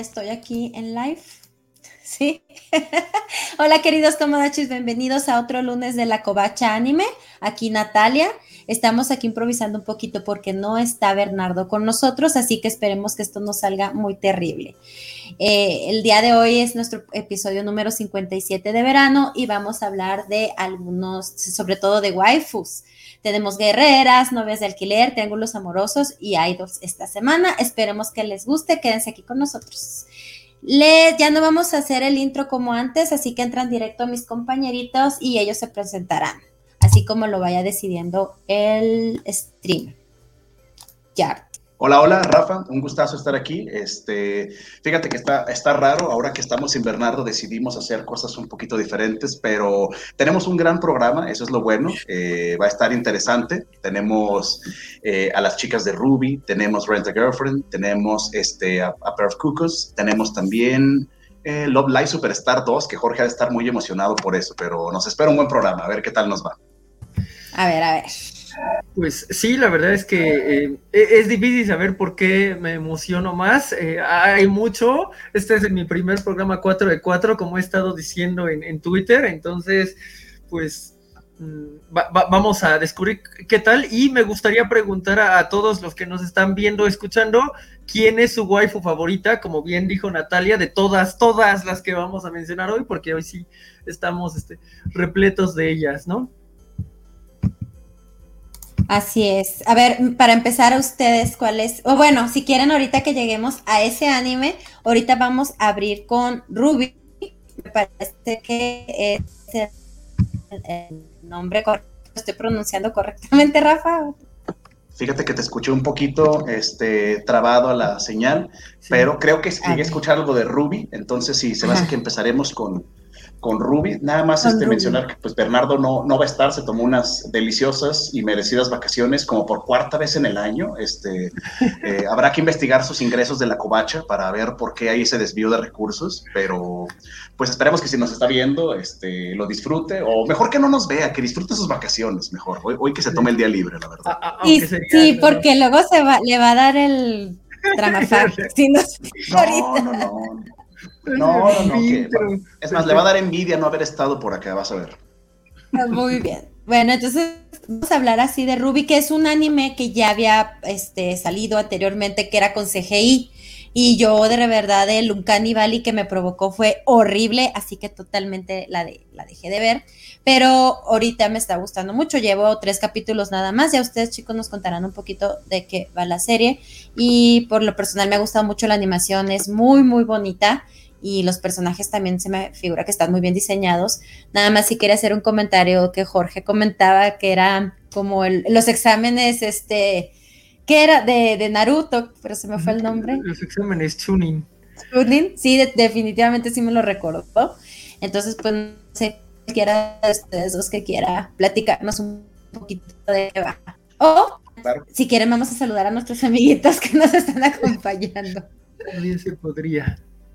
estoy aquí en live. Sí. Hola, queridos tomodachis, bienvenidos a otro lunes de la Covacha Anime. Aquí Natalia. Estamos aquí improvisando un poquito porque no está Bernardo con nosotros, así que esperemos que esto no salga muy terrible. El día de hoy es nuestro episodio número 57 de verano y vamos a hablar de algunos, sobre todo de waifus. Tenemos guerreras, novias de alquiler, triángulos amorosos y idols esta semana. Esperemos que les guste, quédense aquí con nosotros. Ya no vamos a hacer el intro como antes, así que entran directo a mis compañeritos y ellos se presentarán, así como lo vaya decidiendo el stream. Ya. Hola, hola, Rafa, un gustazo estar aquí. Fíjate que está raro, ahora que estamos en Bernardo decidimos hacer cosas un poquito diferentes, pero tenemos un gran programa, eso es lo bueno, va a estar interesante. Tenemos a las chicas de RWBY, tenemos Rent a Girlfriend, tenemos a Pair of Cuckoos, tenemos también Love Live Superstar 2, que Jorge ha de estar muy emocionado por eso, pero nos espera un buen programa, a ver qué tal nos va. A ver. Pues sí, la verdad es que es difícil saber por qué me emociono más. Hay mucho. Este es mi primer programa 4 de 4, como he estado diciendo en Twitter. Entonces, pues vamos a descubrir qué tal. Y me gustaría preguntar a todos los que nos están viendo, escuchando, ¿quién es su waifu favorita? Como bien dijo Natalia, de todas las que vamos a mencionar hoy, porque hoy sí estamos repletos de ellas, ¿no? Así es. A ver, para empezar, a ustedes, ¿cuál es? O bueno, si quieren, ahorita que lleguemos a ese anime, ahorita vamos a abrir con RWBY. Me parece que es el nombre correcto. ¿Estoy pronunciando correctamente, Rafa? Fíjate que te escuché un poquito trabado a la señal, sí. Pero creo que llegué a escuchar algo de RWBY, entonces sí, se me hace que empezaremos con RWBY. Nada más mencionar que pues Bernardo no va a estar, se tomó unas deliciosas y merecidas vacaciones como por cuarta vez en el año. Habrá que investigar sus ingresos de la covacha para ver por qué hay ese desvío de recursos, pero pues esperemos que si nos está viendo lo disfrute, o mejor que no nos vea, que disfrute sus vacaciones mejor, hoy que se tome el día libre, la verdad. Sí, porque luego le va a dar el tramafac. Si no, No, es más, le va a dar envidia no haber estado por acá, vas a ver. Muy bien. Bueno, entonces vamos a hablar así de RWBY, que es un anime que ya había salido anteriormente, que era con CGI, y yo de verdad el Uncanny Valley que me provocó fue horrible, así que totalmente la dejé de ver, pero ahorita me está gustando mucho. Llevo 3 capítulos nada más, ya ustedes, chicos, nos contarán un poquito de qué va la serie, y por lo personal me ha gustado mucho la animación, es muy, muy bonita, y los personajes también se me figura que están muy bien diseñados. Nada más si quería hacer un comentario que Jorge comentaba, que era como los exámenes, que era de Naruto, pero se me fue el nombre. Los exámenes Chunin. Chunin, sí, definitivamente sí me lo recordó. Entonces, pues, no sé, cualquiera de ustedes dos que quiera platicarnos un poquito de qué va. O, claro, si quieren, vamos a saludar a nuestros amiguitos que nos están acompañando. También se podría.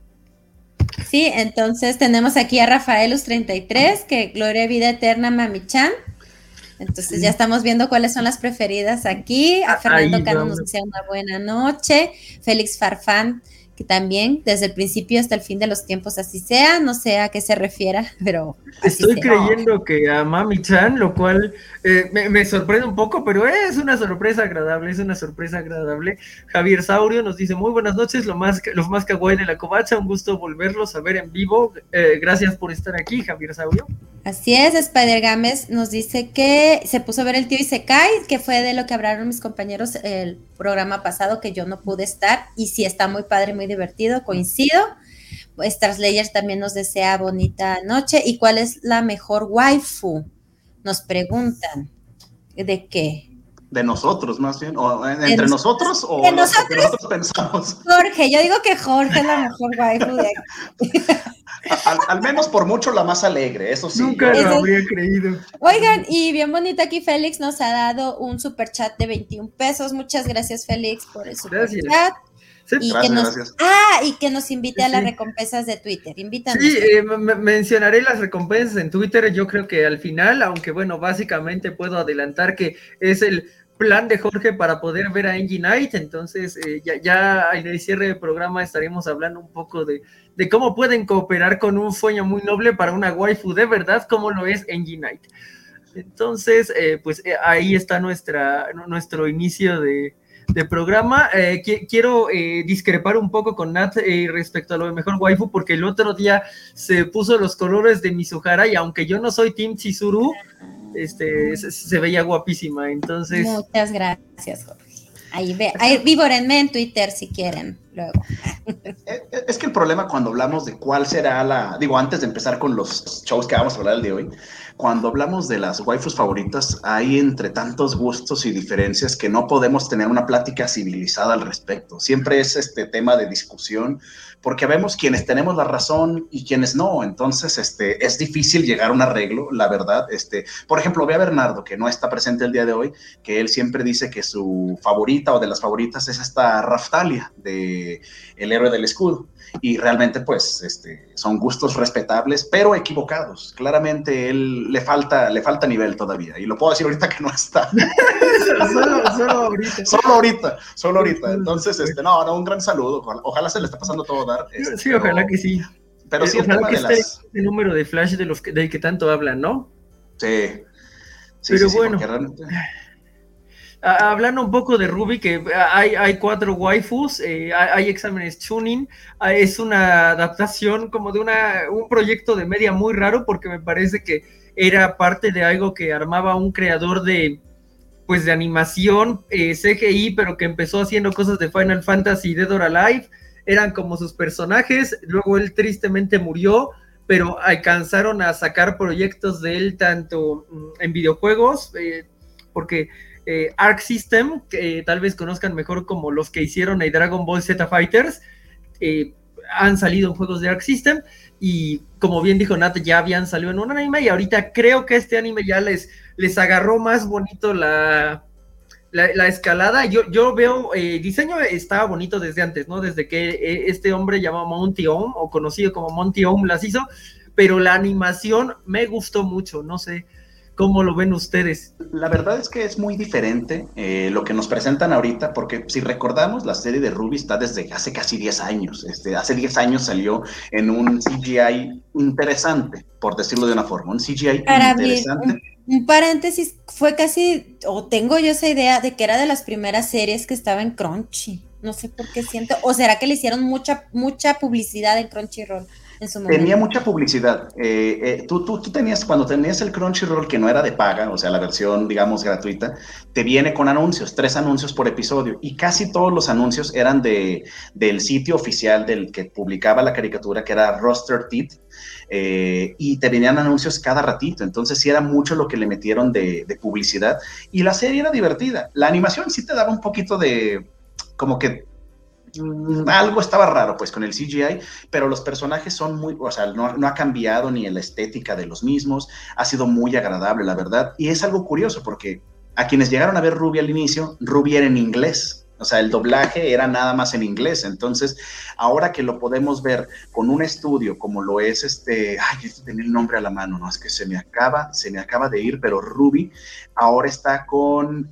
Sí, entonces tenemos aquí a Rafaelus33, que gloria vida eterna, Mami-chan. Entonces ya estamos viendo cuáles son las preferidas aquí. A Fernando Cano nos desea una buena noche. Félix Farfán, que también desde el principio hasta el fin de los tiempos así sea. No sé a qué se refiera, pero estoy creyendo que a Mami-chan, lo cual me sorprende un poco, pero es una sorpresa agradable, Javier Saurio nos dice, muy buenas noches, los más kawaii de la covacha, un gusto volverlos a ver en vivo. Gracias por estar aquí, Javier Saurio. Así es, Spider Games nos dice que se puso a ver el tío Isekai, que fue de lo que hablaron mis compañeros el programa pasado, que yo no pude estar, y sí está muy padre, muy divertido, coincido. Starslayer también nos desea bonita noche. ¿Y cuál es la mejor waifu? Nos preguntan. ¿De qué? De nosotros, más bien. ¿O entre nosotros o de nosotros? Que nosotros pensamos? Jorge, yo digo que Jorge es la mejor waifu de aquí. Al menos por mucho la más alegre, eso sí. Nunca lo habría creído. Oigan, y bien bonito aquí Félix nos ha dado un super chat de 21 pesos. Muchas gracias, Félix, por el super chat. Sí, y gracias. Y que nos invite a las recompensas de Twitter. Invítanos. Sí, mencionaré las recompensas en Twitter. Yo creo que al final, aunque bueno, básicamente puedo adelantar que es el plan de Jorge para poder ver a Angie Knight, entonces ya en el cierre del programa estaremos hablando un poco de cómo pueden cooperar con un sueño muy noble para una waifu de verdad, como lo es Angie Knight. Entonces, ahí está nuestro inicio de programa. Quiero discrepar un poco con Nat respecto a lo de mejor waifu, porque el otro día se puso los colores de Mizuhara y aunque yo no soy Team Chizuru, se veía guapísima, entonces... Muchas gracias, Jorge. Ahí vívorenme en Twitter si quieren, luego. Es que el problema cuando hablamos de cuál será antes de empezar con los shows que vamos a hablar el de hoy, cuando hablamos de las waifus favoritas, hay entre tantos gustos y diferencias que no podemos tener una plática civilizada al respecto. Siempre es este tema de discusión, porque vemos quienes tenemos la razón y quienes no. Entonces, es difícil llegar a un arreglo, la verdad. Por ejemplo, ve a Bernardo, que no está presente el día de hoy, que él siempre dice que su favorita o de las favoritas es esta Raftalia de El héroe del escudo. Y realmente, pues, son gustos respetables, pero equivocados. Claramente, él le falta nivel todavía. Y lo puedo decir ahorita que no está. Solo ahorita. Entonces, un gran saludo. Ojalá se le esté pasando todo dar. Sí, ojalá que sí. Pero sí, ojalá que esté el número de Flash del que tanto hablan, ¿no? Sí. Pero bueno. Realmente... Hablando un poco de Ruby, que hay 4 waifus, hay exámenes Chunin, es una adaptación como de un proyecto de media muy raro, porque me parece que era parte de algo que armaba un creador de animación, CGI, pero que empezó haciendo cosas de Final Fantasy y Dead or Alive, eran como sus personajes, luego él tristemente murió, pero alcanzaron a sacar proyectos de él tanto en videojuegos, porque... Arc System, que tal vez conozcan mejor como los que hicieron el Dragon Ball Z Fighters, han salido en juegos de Arc System, y como bien dijo Nat, ya habían salido en un anime, y ahorita creo que este anime ya les agarró más bonito la escalada. Yo veo, el diseño estaba bonito desde antes, ¿no? Desde que este hombre llamado Monty Oum, o conocido como Monty Oum, las hizo, pero la animación me gustó mucho, no sé ¿cómo lo ven ustedes? La verdad es que es muy diferente lo que nos presentan ahorita, porque si recordamos, la serie de Ruby está desde hace casi 10 años. Hace 10 años salió en un CGI interesante, por decirlo de una forma, un CGI interesante. Un paréntesis, fue casi, o tengo yo esa idea de que era de las primeras series que estaba en Crunchy. No sé por qué siento, o será que le hicieron mucha publicidad en Crunchyroll. Tenía mucha publicidad. Tú tenías, cuando tenías el Crunchyroll, que no era de paga, o sea, la versión, digamos, gratuita, te viene con anuncios, 3 anuncios por episodio, y casi todos los anuncios eran del sitio oficial del que publicaba la caricatura, que era Roster Teeth, y te venían anuncios cada ratito. Entonces sí era mucho lo que le metieron de publicidad, y la serie era divertida. La animación sí te daba un poquito de, como que algo estaba raro pues con el CGI, pero los personajes son muy, o sea, no ha cambiado ni la estética de los mismos, ha sido muy agradable, la verdad, y es algo curioso porque a quienes llegaron a ver Ruby al inicio, Ruby era en inglés, o sea, el doblaje era nada más en inglés. Entonces, ahora que lo podemos ver con un estudio como lo es tenía el nombre a la mano, no, es que se me acaba de ir, pero Ruby ahora está con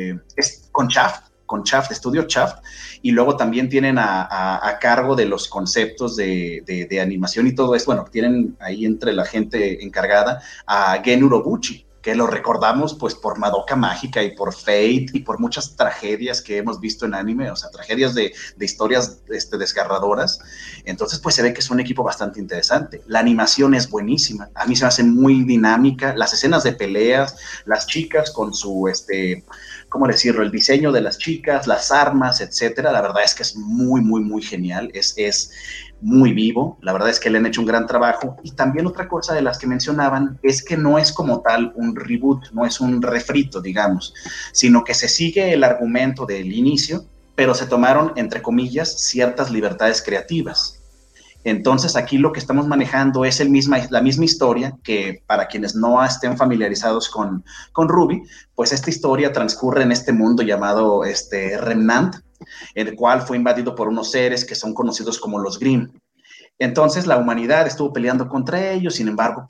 Shaft, Estudio Shaft, y luego también tienen a cargo de los conceptos de animación y todo eso. Bueno, tienen ahí entre la gente encargada a Gen Urobuchi, que lo recordamos pues por Madoka Mágica y por Fate y por muchas tragedias que hemos visto en anime, o sea, tragedias de historias desgarradoras. Entonces pues se ve que es un equipo bastante interesante. La animación es buenísima, a mí se me hace muy dinámica, las escenas de peleas, las chicas con su ¿cómo decirlo? El diseño de las chicas, las armas, etcétera. La verdad es que es muy, muy, muy genial. Es muy vivo. La verdad es que le han hecho un gran trabajo. Y también otra cosa de las que mencionaban es que no es como tal un reboot, no es un refrito, digamos, sino que se sigue el argumento del inicio, pero se tomaron, entre comillas, ciertas libertades creativas. Entonces aquí lo que estamos manejando es la misma historia, que para quienes no estén familiarizados con Ruby, pues esta historia transcurre en este mundo llamado Remnant, el cual fue invadido por unos seres que son conocidos como los Grimm. Entonces la humanidad estuvo peleando contra ellos, sin embargo, pues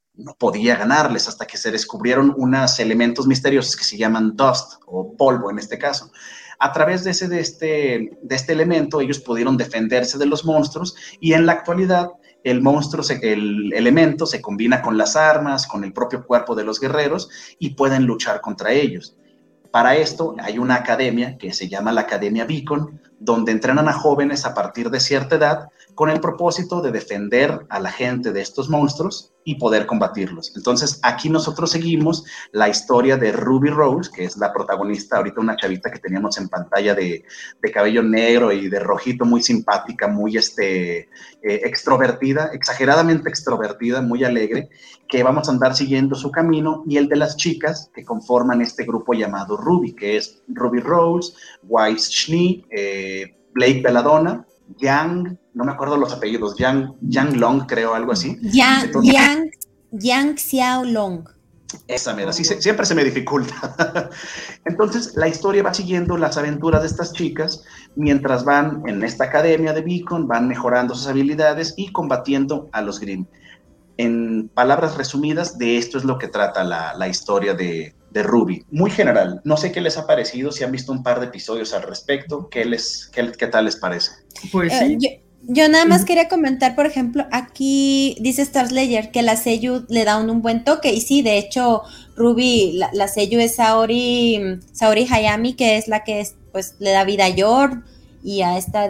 no podía ganarles hasta que se descubrieron unos elementos misteriosos que se llaman dust o polvo en este caso. A través de este elemento ellos pudieron defenderse de los monstruos y en la actualidad el elemento se combina con las armas, con el propio cuerpo de los guerreros y pueden luchar contra ellos. Para esto hay una academia que se llama la Academia Beacon, donde entrenan a jóvenes a partir de cierta edad con el propósito de defender a la gente de estos monstruos y poder combatirlos. Entonces, aquí nosotros seguimos la historia de Ruby Rose, que es la protagonista, ahorita una chavita que teníamos en pantalla de cabello negro y de rojito, muy simpática, muy extrovertida, exageradamente extrovertida, muy alegre, que vamos a andar siguiendo su camino, y el de las chicas que conforman este grupo llamado Ruby, que es Ruby Rose, White Schnee, Blake Belladonna, Yang, no me acuerdo los apellidos, Yang Long, creo, algo así. Yang Xiao Long. Esa mera, sí, siempre se me dificulta. Entonces, la historia va siguiendo las aventuras de estas chicas mientras van en esta academia de Beacon, van mejorando sus habilidades y combatiendo a los Grimm. En palabras resumidas, de esto es lo que trata la historia de Ruby. Muy general. No sé qué les ha parecido, si han visto un par de episodios al respecto, ¿qué tal les parece? Pues sí. Yo nada más quería comentar, por ejemplo, aquí dice Starslayer que la seiyuu le da un buen toque, y sí, de hecho, Ruby, la seiyuu es Saori Hayami, que es la que pues le da vida a Yor y a esta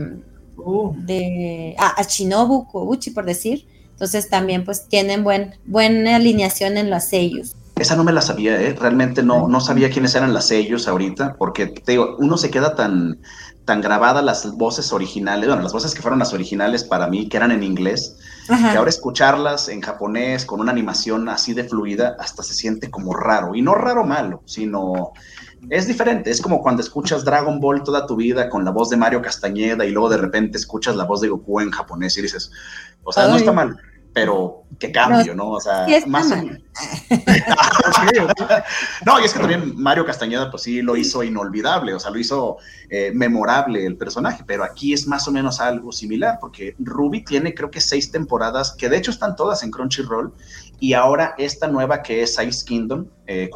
a Shinobu Kobuchi, por decir. Entonces también pues tienen buena alineación en las seiyus. Esa no me la sabía, realmente no sabía quiénes eran las seiyus ahorita, porque te digo, uno se queda tan grabadas las voces originales, bueno, las voces que fueron las originales para mí, que eran en inglés, Ajá. que ahora escucharlas en japonés con una animación así de fluida hasta se siente como raro, y no raro malo, sino es diferente. Es como cuando escuchas Dragon Ball toda tu vida con la voz de Mario Castañeda y luego de repente escuchas la voz de Goku en japonés y dices, o sea, no está mal, pero qué cambio, ¿no? O sea, sí más no, y es que también Mario Castañeda pues sí lo hizo inolvidable, o sea, lo hizo memorable el personaje, pero aquí es más o menos algo similar, porque Ruby tiene creo que 6 temporadas, que de hecho están todas en Crunchyroll, y ahora esta nueva que es Ice Kingdom,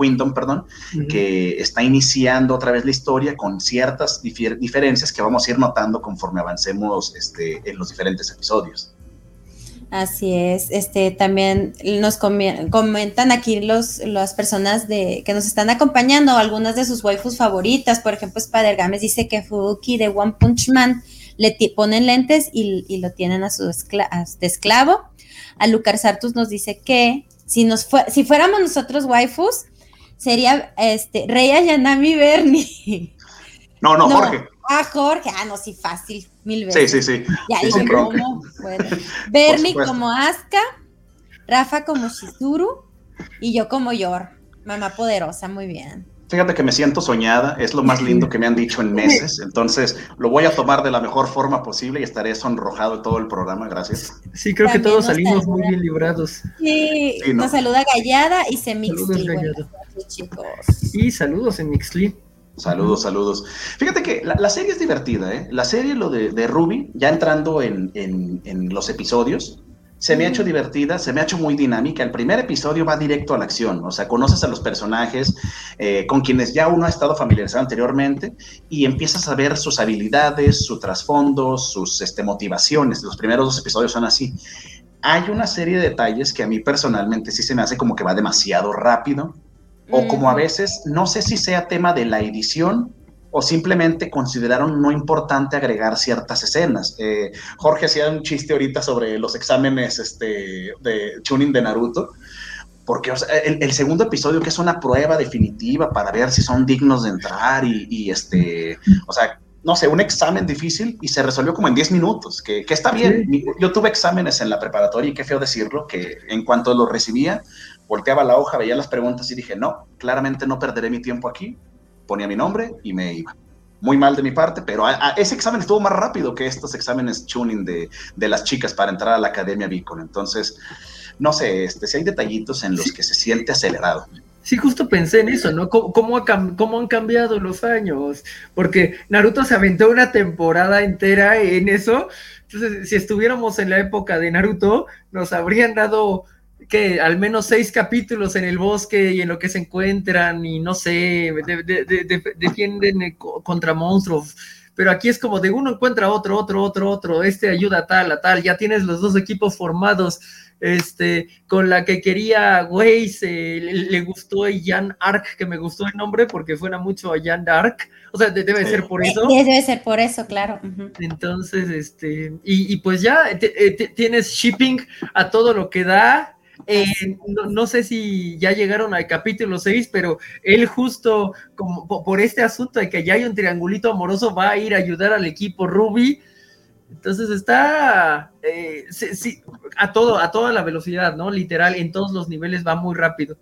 que está iniciando otra vez la historia con ciertas diferencias que vamos a ir notando conforme avancemos en los diferentes episodios. Así es, también nos comentan aquí las personas que nos están acompañando, algunas de sus waifus favoritas. Por ejemplo, Spider-Games dice que Fuuki de One Punch Man le ponen lentes y lo tienen a su esclavo. A Lucar Sartus nos dice que si fuéramos nosotros waifus, sería Rei Ayanami Bernie. No, Jorge. Jorge, no, sí, fácil, 1000 veces. Sí. Ya, sí, dije cómo. Bueno. Bernie como Asuka, Rafa como Shizuru y yo como Yor, mamá poderosa, muy bien. Fíjate que me siento soñada, es lo más lindo que me han dicho en meses, entonces lo voy a tomar de la mejor forma posible y estaré sonrojado todo el programa, gracias. Sí, creo también que todos salimos muy bien librados. Sí, nos saluda Gallada y Semixli. Saludos, chicos. Y saludos en Mixli. Saludos. Fíjate que la serie es divertida, ¿eh? La serie, lo de Ruby, ya entrando en los episodios, se me ha hecho divertida, se me ha hecho muy dinámica. El primer episodio va directo a la acción, o sea, conoces a los personajes con quienes ya uno ha estado familiarizado anteriormente y empiezas a ver sus habilidades, su trasfondo, sus motivaciones. Los primeros 2 episodios son así. Hay una serie de detalles que a mí personalmente sí se me hace como que va demasiado rápido, o como a veces, no sé si sea tema de la edición o simplemente consideraron no importante agregar ciertas escenas. Jorge hacía un chiste ahorita sobre los exámenes de Chunin de Naruto, porque o sea, el segundo episodio, que es una prueba definitiva para ver si son dignos de entrar o sea, no sé, un examen difícil y se resolvió como en 10 minutos, que está bien. Sí. Yo tuve exámenes en la preparatoria y qué feo decirlo, que en cuanto los recibía, volteaba la hoja, veía las preguntas y dije, no, claramente no perderé mi tiempo aquí, ponía mi nombre y me iba. Muy mal de mi parte, pero ese examen estuvo más rápido que estos exámenes tuning de las chicas para entrar a la Academia Beacon. Entonces, no sé, si hay detallitos en los que se siente acelerado. Sí, justo pensé en eso, ¿no? ¿Cómo han cambiado los años? Porque Naruto se aventó una temporada entera en eso. Entonces, si estuviéramos en la época de Naruto, nos habrían dado que al menos 6 capítulos en el bosque y en lo que se encuentran y no sé, defienden contra monstruos, pero aquí es como de uno encuentra otro, ayuda a tal, ya tienes los 2 equipos formados, con la que quería Weiss, le gustó a Jan Ark, que me gustó el nombre porque suena mucho a Jan Ark, o sea, debe ser por eso. Debe ser por eso, claro. Uh-huh. Entonces, y pues ya tienes shipping a todo lo que da. No sé si ya llegaron al capítulo 6, pero él justo como por este asunto de que ya hay un triangulito amoroso va a ir a ayudar al equipo Ruby. Entonces está sí, a toda la velocidad, ¿no? Literal, en todos los niveles va muy rápido.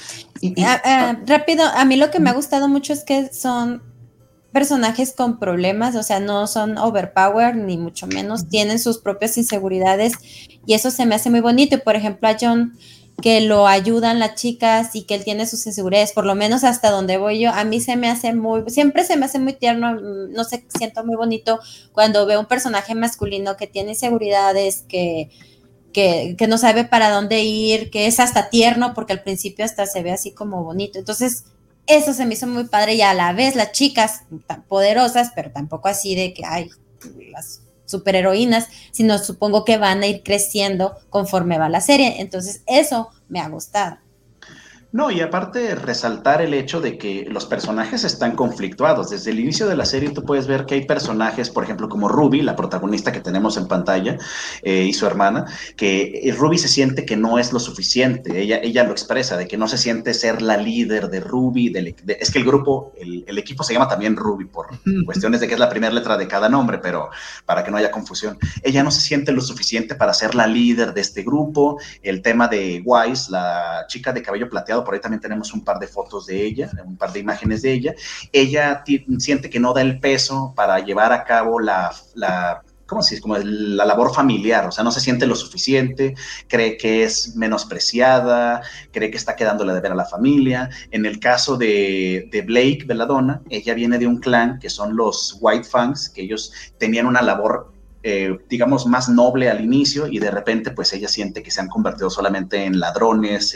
Rápido, a mí lo que me ha gustado mucho es que son personajes con problemas, o sea, no son overpower ni mucho menos, tienen sus propias inseguridades y eso se me hace muy bonito. Y por ejemplo a John, que lo ayudan las chicas y que él tiene sus inseguridades, por lo menos hasta donde voy yo, a mí siempre se me hace muy tierno, no sé, siento muy bonito cuando veo un personaje masculino que tiene inseguridades, que no sabe para dónde ir, que es hasta tierno, porque al principio hasta se ve así como bonito. Entonces, eso se me hizo muy padre y a la vez las chicas tan poderosas, pero tampoco así de que hay las superheroínas, sino supongo que van a ir creciendo conforme va la serie. Entonces, eso me ha gustado. No, y aparte resaltar el hecho de que los personajes están conflictuados. Desde el inicio de la serie tú puedes ver que hay personajes, por ejemplo, como Ruby, la protagonista que tenemos en pantalla, y su hermana, que Ruby se siente que no es lo suficiente. Ella lo expresa, de que no se siente ser la líder de Ruby. Es que el grupo, el equipo se llama también Ruby por cuestiones de que es la primera letra de cada nombre, pero para que no haya confusión. Ella no se siente lo suficiente para ser la líder de este grupo. El tema de Weiss, la chica de cabello plateado, por ahí también tenemos un par de fotos de ella, un par de imágenes de ella. Ella siente que no da el peso para llevar a cabo ¿cómo se dice? Como la labor familiar, o sea, no se siente lo suficiente, cree que es menospreciada, cree que está quedándole de ver a la familia. En el caso de Blake Belladonna, ella viene de un clan que son los White Fangs, que ellos tenían una labor digamos, más noble al inicio y de repente pues ella siente que se han convertido solamente en ladrones,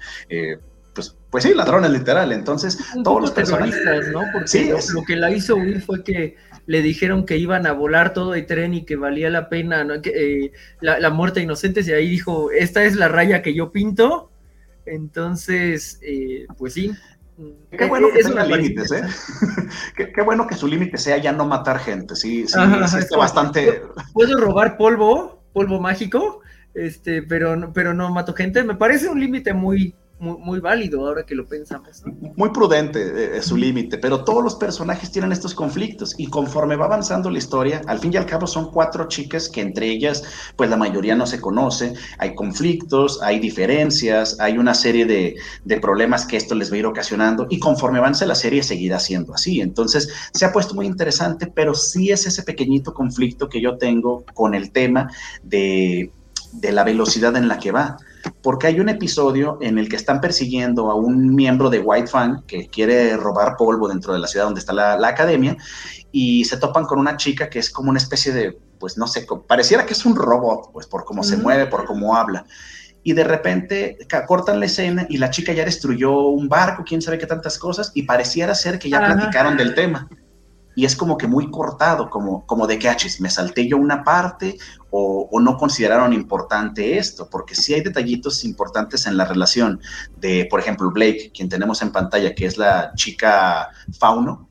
pues sí, ladrones literal. Entonces todos los personajes, ¿no? Porque sí, lo que la hizo huir fue que le dijeron que iban a volar todo el tren y que valía la pena, ¿no? La muerte de inocentes, y ahí dijo, esta es la raya que yo pinto. Entonces pues sí. Qué bueno que tenga límites, ¿eh? Qué bueno que su límite sea ya no matar gente, sí, está bastante... Puedo robar polvo mágico, pero no mato gente. Me parece un límite muy válido ahora que lo pensamos, ¿no? Muy prudente su límite, pero todos los personajes tienen estos conflictos y conforme va avanzando la historia, al fin y al cabo son 4 chicas que entre ellas, pues la mayoría no se conoce, hay conflictos, hay diferencias, hay una serie de problemas que esto les va a ir ocasionando y conforme avance la serie seguirá siendo así. Entonces se ha puesto muy interesante, pero sí es ese pequeñito conflicto que yo tengo con el tema de la velocidad en la que va. Porque hay un episodio en el que están persiguiendo a un miembro de White Fang que quiere robar polvo dentro de la ciudad donde está la academia y se topan con una chica que es como una especie de, pues no sé, pareciera que es un robot, pues por cómo se mueve, por cómo habla. Y de repente cortan la escena y la chica ya destruyó un barco, quién sabe qué tantas cosas, y pareciera ser que ya platicaron del tema. Y es como que muy cortado, como de que, me salté yo una parte o no consideraron importante esto, porque sí hay detallitos importantes en la relación de, por ejemplo, Blake, quien tenemos en pantalla, que es la chica Fauno,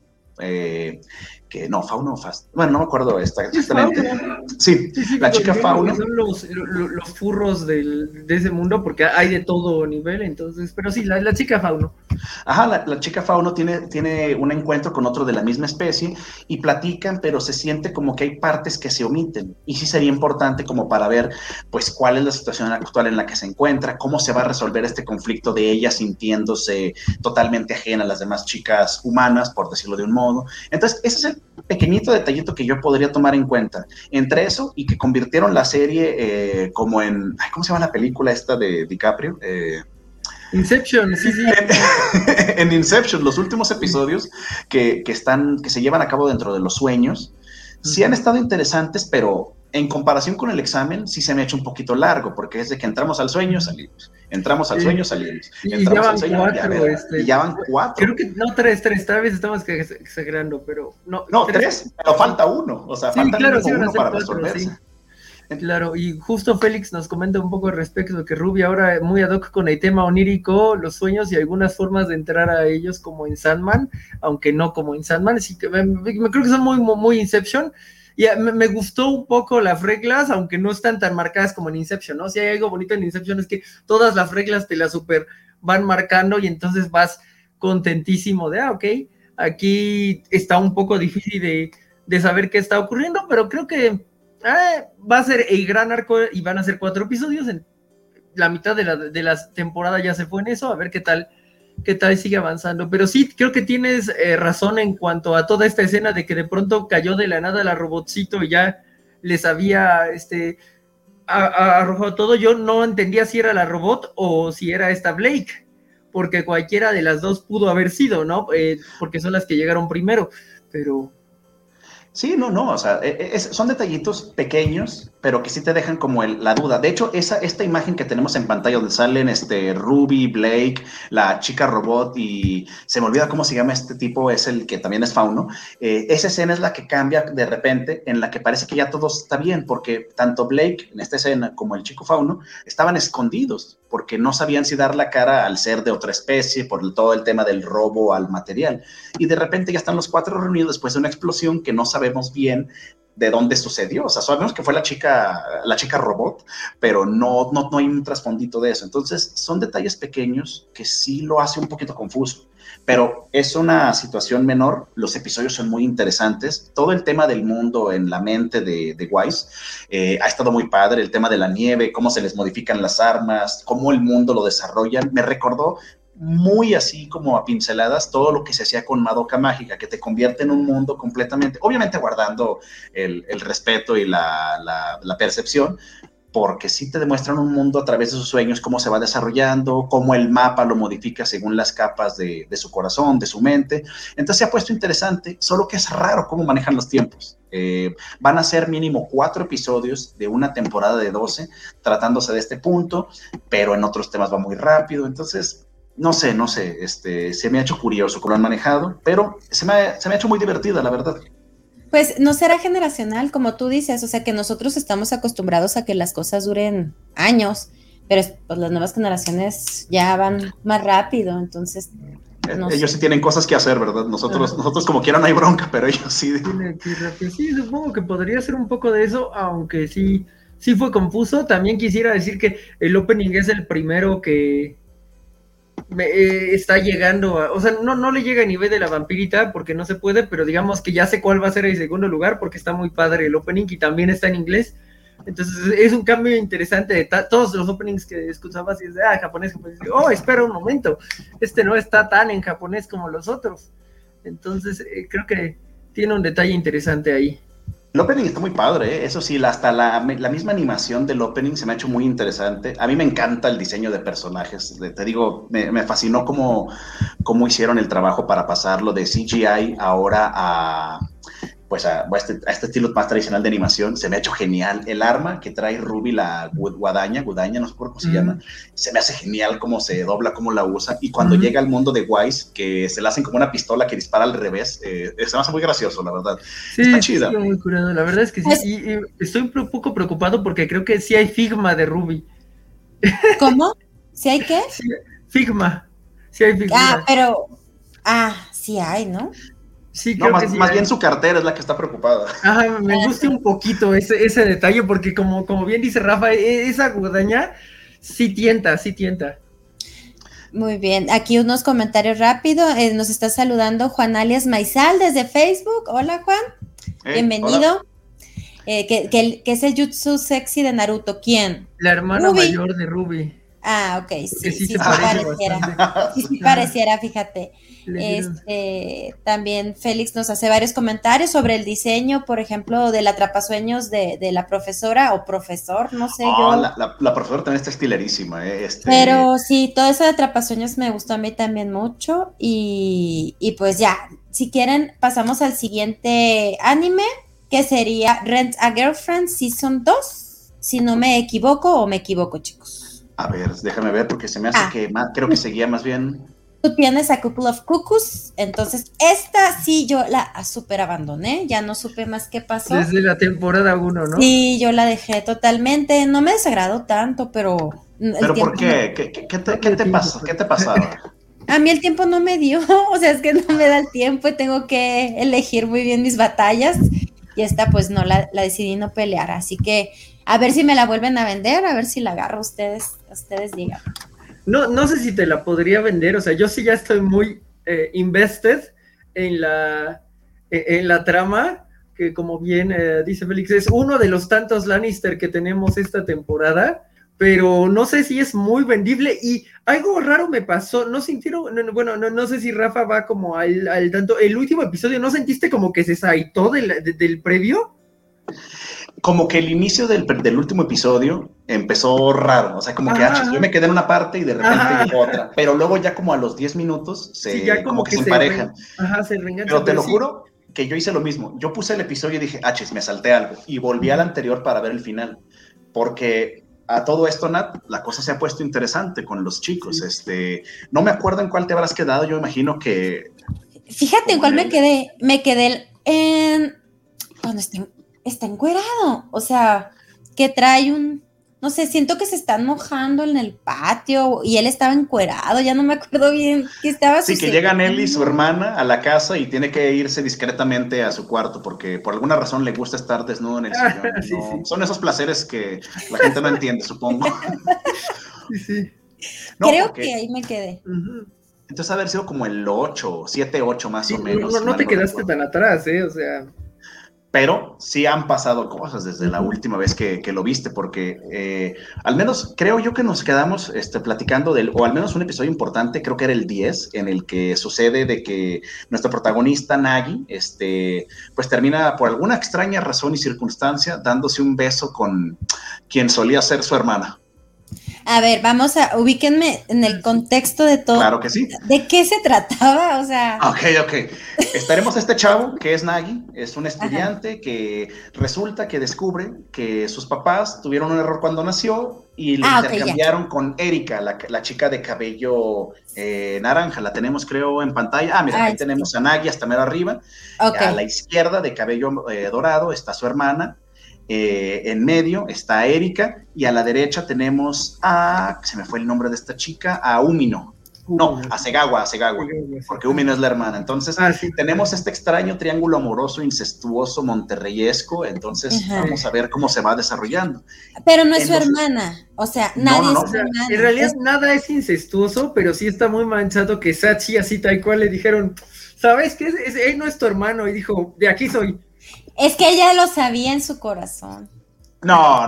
bueno, no me acuerdo exactamente. Sí, la chica Fauno. Son los furros de ese mundo, porque hay de todo nivel, entonces, pero sí, la chica Fauno. Ajá, la chica Fauno tiene un encuentro con otro de la misma especie y platican, pero se siente como que hay partes que se omiten y sí sería importante como para ver pues cuál es la situación actual en la que se encuentra, cómo se va a resolver este conflicto de ella sintiéndose totalmente ajena a las demás chicas humanas, por decirlo de un modo. Entonces, ese es el pequeñito detallito que yo podría tomar en cuenta. Entre eso y que convirtieron la serie como en... ¿Cómo se llama la película esta de DiCaprio? Inception, sí. En Inception, los últimos episodios que se llevan a cabo dentro de los sueños, sí han estado interesantes, pero en comparación con el examen, sí se me ha hecho un poquito largo, porque es de que entramos al sueño, salimos. Entramos al sueño, salimos. Y Entramos ya al van sueño, cuatro. y ya van 4. Creo que, no, tres, tal vez estamos exagerando, pero no. No, 3, pero falta 1. O sea, sí, falta claro, mínimo sí, 1 para 4, resolverse. Sí. Claro, y justo Félix nos comenta un poco al respecto de que Ruby ahora muy ad hoc con el tema onírico, los sueños y algunas formas de entrar a ellos como en Sandman, aunque no como en Sandman, así que me creo que son muy Inception. Y me gustó un poco las reglas, aunque no están tan marcadas como en Inception, ¿no? Si hay algo bonito en Inception es que todas las reglas te las super van marcando y entonces vas contentísimo de, ok, aquí está un poco difícil de saber qué está ocurriendo, pero creo que va a ser el gran arco y van a ser 4 episodios. En la mitad de la temporada ya se fue en eso, a ver qué tal sigue avanzando. Pero sí, creo que tienes razón en cuanto a toda esta escena de que de pronto cayó de la nada la robotcito y ya les había arrojado todo. Yo no entendía si era la robot o si era esta Blake, porque cualquiera de las dos pudo haber sido, ¿no? Porque son las que llegaron primero, pero... Sí, no, o sea, son detallitos pequeños, pero que sí te dejan como la duda. De hecho, esta imagen que tenemos en pantalla donde salen Ruby, Blake, la chica robot y se me olvida cómo se llama este tipo, es el que también es Fauno. Esa escena es la que cambia de repente, en la que parece que ya todo está bien, porque tanto Blake en esta escena como el chico Fauno estaban escondidos, porque no sabían si dar la cara al ser de otra especie, por todo el tema del robo al material. Y de repente ya están los 4 reunidos después de una explosión que no sabemos bien de dónde sucedió. O sea, sabemos que fue la chica robot, pero no hay un trasfondito de eso. Entonces, son detalles pequeños que sí lo hace un poquito confuso. Pero es una situación menor, los episodios son muy interesantes, todo el tema del mundo en la mente de Wise ha estado muy padre, el tema de la nieve, cómo se les modifican las armas, cómo el mundo lo desarrollan, me recordó muy así como a pinceladas todo lo que se hacía con Madoka Mágica, que te convierte en un mundo completamente, obviamente guardando el respeto y la percepción, porque sí te demuestran un mundo a través de sus sueños, cómo se va desarrollando, cómo el mapa lo modifica según las capas de su corazón, de su mente. Entonces se ha puesto interesante, solo que es raro cómo manejan los tiempos. Van a ser mínimo 4 episodios de una temporada de 12, tratándose de este punto, pero en otros temas va muy rápido. Entonces, no sé, se me ha hecho curioso cómo lo han manejado, pero se me ha hecho muy divertida, la verdad. Pues no será generacional, como tú dices, o sea que nosotros estamos acostumbrados a que las cosas duren años, pero pues las nuevas generaciones ya van más rápido, entonces... No ellos sé. Sí tienen cosas que hacer, ¿verdad? Nosotros como quieran no hay bronca, pero ellos sí. Sí, supongo que podría ser un poco de eso, aunque sí fue confuso. También quisiera decir que el opening es el primero que está llegando o sea, no le llega a nivel de la vampirita porque no se puede, pero digamos que ya sé cuál va a ser el segundo lugar porque está muy padre el opening y también está en inglés. Entonces es un cambio interesante de todos los openings que escuchabas y es de japonés, espera un momento, no está tan en japonés como los otros. Entonces creo que tiene un detalle interesante ahí. El opening está muy padre, ¿eh? Eso sí, hasta la misma animación del opening se me ha hecho muy interesante. A mí me encanta el diseño de personajes. Te digo, me fascinó cómo hicieron el trabajo para pasarlo de CGI ahora a este estilo más tradicional de animación. Se me ha hecho genial. El arma que trae Ruby, la guadaña, no sé cómo se llama, se me hace genial cómo se dobla, cómo la usa. Y cuando llega al mundo de Wise, que se la hacen como una pistola que dispara al revés, se me hace muy gracioso, la verdad. Sí, está chida. Está muy curado. La verdad es que sí. Y estoy un poco preocupado porque creo que sí hay Figma de Ruby. ¿Cómo? ¿Sí hay qué? Sí, Figma. Sí hay Figma. Sí hay, ¿no? Sí, no, más bien su cartera es la que está preocupada. Ajá, me gusta un poquito ese detalle, porque como bien dice Rafa, esa guadaña sí tienta. Muy bien, aquí unos comentarios rápidos. Nos está saludando Juan alias Maizal desde Facebook. Hola, Juan. Bienvenido. Hola. Que es el jutsu sexy de Naruto. ¿Quién? La hermana Ruby. Mayor de Ruby. Ok, sí pareciera. Sí pareciera, fíjate. También Félix nos hace varios comentarios sobre el diseño, por ejemplo, del atrapasueños de la profesora o profesor, no sé yo. La profesora también está estilerísima. Pero sí, todo eso de atrapasueños me gustó a mí también mucho. Y pues ya, si quieren, pasamos al siguiente anime. que sería Rent a Girlfriend Season 2, si no me equivoco o me equivoco, chicos. A ver, déjame ver porque se me hace que creo que seguía más bien. Tú tienes a Couple of Cuckoos, entonces esta sí yo la súper abandoné, ya no supe más qué pasó. Desde la temporada 1, ¿no? Sí, yo la dejé totalmente, no me desagradó tanto, pero... ¿Pero por qué? ¿Qué te pasó? ¿Qué te pasaba? A mí el tiempo no me dio, o sea, es que no me da el tiempo y tengo que elegir muy bien mis batallas y esta pues no, la decidí no pelear, así que a ver si me la vuelven a vender, a ver si la agarro, ustedes digan. No sé si te la podría vender, o sea, yo sí ya estoy muy invested en la trama, que como bien dice Félix, es uno de los tantos Lannister que tenemos esta temporada, pero no sé si es muy vendible y algo raro me pasó, no sintieron, no sé si Rafa va como al tanto, el último episodio, ¿no sentiste como que se saitó del previo? Como que el inicio del último episodio empezó raro, o sea, como que yo me quedé en una parte y de repente llegó otra, pero luego ya como a los 10 minutos ya como que se emparejan. Se reenganchan. Pero te lo juro que yo hice lo mismo, yo puse el episodio y dije, me salté algo, y volví al anterior para ver el final, porque a todo esto, Nat, la cosa se ha puesto interesante con los chicos, no me acuerdo en cuál te habrás quedado, yo imagino que... Fíjate en cuál me quedé en... cuando está encuerado, o sea, que trae no sé, siento que se están mojando en el patio y él estaba encuerado, ya no me acuerdo bien qué estaba sucediendo. Sí, que llegan él y su hermana a la casa y tiene que irse discretamente a su cuarto porque por alguna razón le gusta estar desnudo en el sillón. Sí. Son esos placeres que la gente no entiende, supongo. Sí. Creo que ahí me quedé. Entonces haber sido como el 8, 7, 8 más o menos. No te quedaste tan atrás, o sea... Pero sí han pasado cosas desde la última vez que lo viste, porque al menos creo yo que nos quedamos platicando o al menos un episodio importante, creo que era el 10, en el que sucede de que nuestro protagonista, Nagi, pues termina por alguna extraña razón y circunstancia dándose un beso con quien solía ser su hermana. A ver, ubíquenme en el contexto de todo. Claro que sí. ¿De qué se trataba? O sea... Ok. Estaremos chavo, que es Nagi, es un estudiante que resulta que descubre que sus papás tuvieron un error cuando nació y le intercambiaron con Erika, la chica de cabello naranja. La tenemos, creo, en pantalla. Mira, ahí tenemos a Nagi hasta mero arriba. A la izquierda, de cabello dorado, está su hermana. En medio está Erika y a la derecha tenemos se me fue el nombre de esta chica, a Umino. No, a Segawa, porque Umino es la hermana. Entonces, tenemos este extraño triángulo amoroso, incestuoso, monterreyesco. Entonces, vamos a ver cómo se va desarrollando. Pero no es su hermana, o sea, nadie es su hermana. En realidad, nada es incestuoso, pero sí está muy manchado que Sachi, así tal cual, le dijeron, ¿sabes qué? Él no es tu hermano, y dijo, de aquí soy. Es que ella lo sabía en su corazón. No.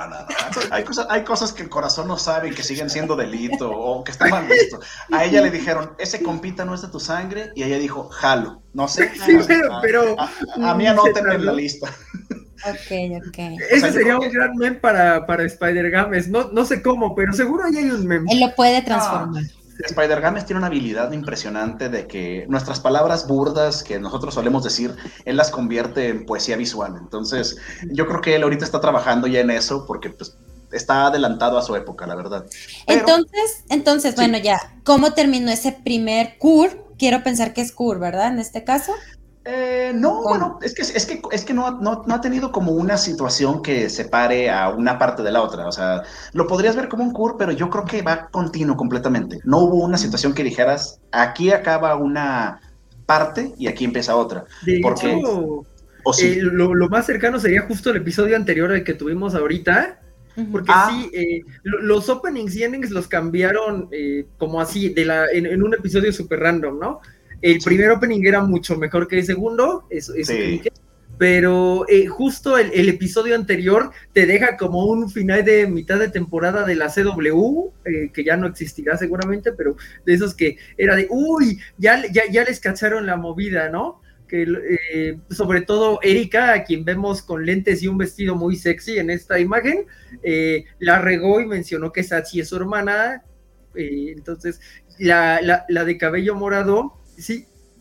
Hay cosas que el corazón no sabe y que siguen siendo delito o que están mal visto. A ella le dijeron, ese compita no es de tu sangre, y ella dijo, jalo. No sé. Sí, pero a mí anótenme en la lista. Ok. Ese sería un gran meme para Spider-Games. No sé cómo, pero seguro ahí hay un meme. Él lo puede transformar. Spider-Games tiene una habilidad impresionante de que nuestras palabras burdas que nosotros solemos decir, él las convierte en poesía visual. Entonces, yo creo que él ahorita está trabajando ya en eso porque pues, está adelantado a su época, la verdad. Pero, entonces, bueno, ya, ¿cómo terminó ese primer CUR? Quiero pensar que es CUR, ¿verdad? En este caso. Bueno, es que no ha tenido como una situación que separe a una parte de la otra. O sea, lo podrías ver como un CUR, pero yo creo que va continuo completamente. No hubo una situación que dijeras, aquí acaba una parte y aquí empieza otra. Porque hecho, lo más cercano sería justo el episodio anterior al que tuvimos ahorita. Porque los openings y endings los cambiaron como así, en un episodio súper random, ¿no? El primer opening era mucho mejor que el segundo, eso que dije, pero justo el episodio anterior te deja como un final de mitad de temporada de la CW, que ya no existirá seguramente, pero de esos que era de, ya les cacharon la movida, ¿no? Que sobre todo Erika, a quien vemos con lentes y un vestido muy sexy en esta imagen, la regó y mencionó que Sachi es su hermana, entonces la de cabello morado, sí,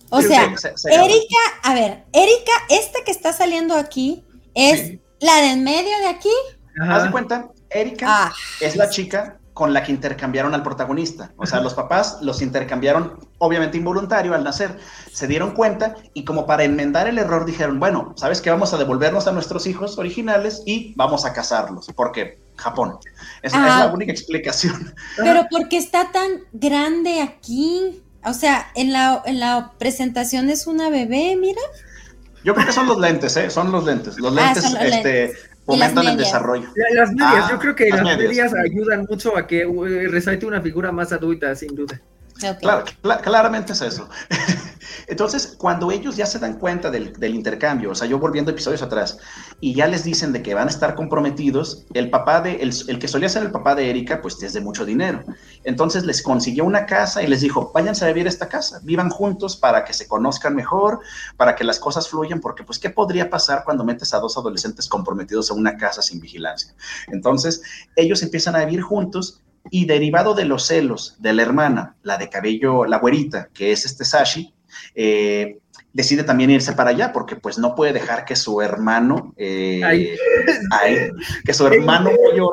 O sea, Erika, a ver, Erika, esta que está saliendo aquí, ¿es la de en medio de aquí? Haz de cuenta, Erika es la chica con la que intercambiaron al protagonista. O sea, los papás los intercambiaron, obviamente involuntario, al nacer. Se dieron cuenta y como para enmendar el error dijeron, bueno, ¿sabes qué? Vamos a devolvernos a nuestros hijos originales y vamos a casarlos. Porque Japón. Es la única explicación. Pero ¿por qué está tan grande aquí? O sea, en la presentación es una bebé, mira. Yo creo que son los lentes, Son los lentes. Los lentes, fomentan el desarrollo. Las medias, yo creo que las medias ayudan mucho a que resalte una figura más adulta, sin duda. Okay. Claramente es eso. Entonces, cuando ellos ya se dan cuenta del intercambio, o sea, yo volviendo episodios atrás, y ya les dicen de que van a estar comprometidos, el que solía ser el papá de Erika, pues es de mucho dinero. Entonces les consiguió una casa y les dijo, váyanse a vivir a esta casa, vivan juntos para que se conozcan mejor, para que las cosas fluyan, porque pues, ¿qué podría pasar cuando metes a dos adolescentes comprometidos a una casa sin vigilancia? Entonces, ellos empiezan a vivir juntos. Y derivado de los celos de la hermana, la de cabello, la güerita, que es Sashi, decide también irse para allá, porque pues no puede dejar que su hermano, que su hermano mayor...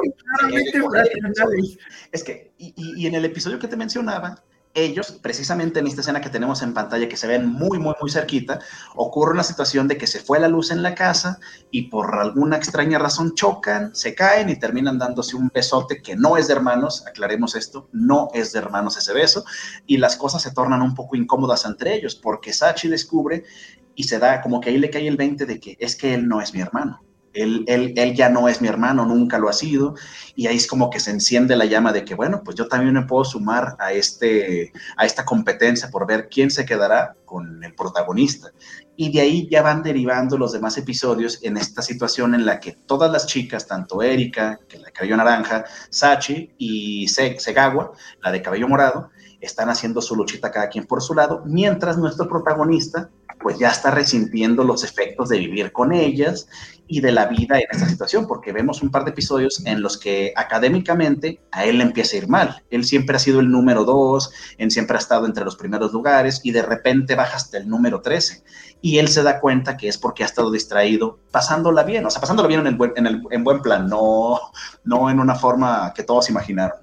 Es que, y en el episodio que te mencionaba, ellos, precisamente en esta escena que tenemos en pantalla, que se ven muy, muy, muy cerquita, ocurre una situación de que se fue la luz en la casa y por alguna extraña razón chocan, se caen y terminan dándose un besote que no es de hermanos, aclaremos esto, no es de hermanos ese beso, y las cosas se tornan un poco incómodas entre ellos, porque Sachi descubre y se da como que ahí le cae el 20 de que es que él no es mi hermano. Él ya no es mi hermano, nunca lo ha sido, y ahí es como que se enciende la llama de que, bueno, pues yo también me puedo sumar a esta competencia por ver quién se quedará con el protagonista. Y de ahí ya van derivando los demás episodios en esta situación en la que todas las chicas, tanto Erika, que la de cabello naranja, Sachi y Segawa, la de cabello morado, están haciendo su luchita cada quien por su lado, mientras nuestro protagonista pues ya está resintiendo los efectos de vivir con ellas y de la vida en esta situación, porque vemos un par de episodios en los que académicamente a él le empieza a ir mal. Él siempre ha sido el número 2, él siempre ha estado entre los primeros lugares y de repente baja hasta el número 13. Y él se da cuenta que es porque ha estado distraído, pasándola bien, o sea, pasándola bien en buen plan, no en una forma que todos imaginaron.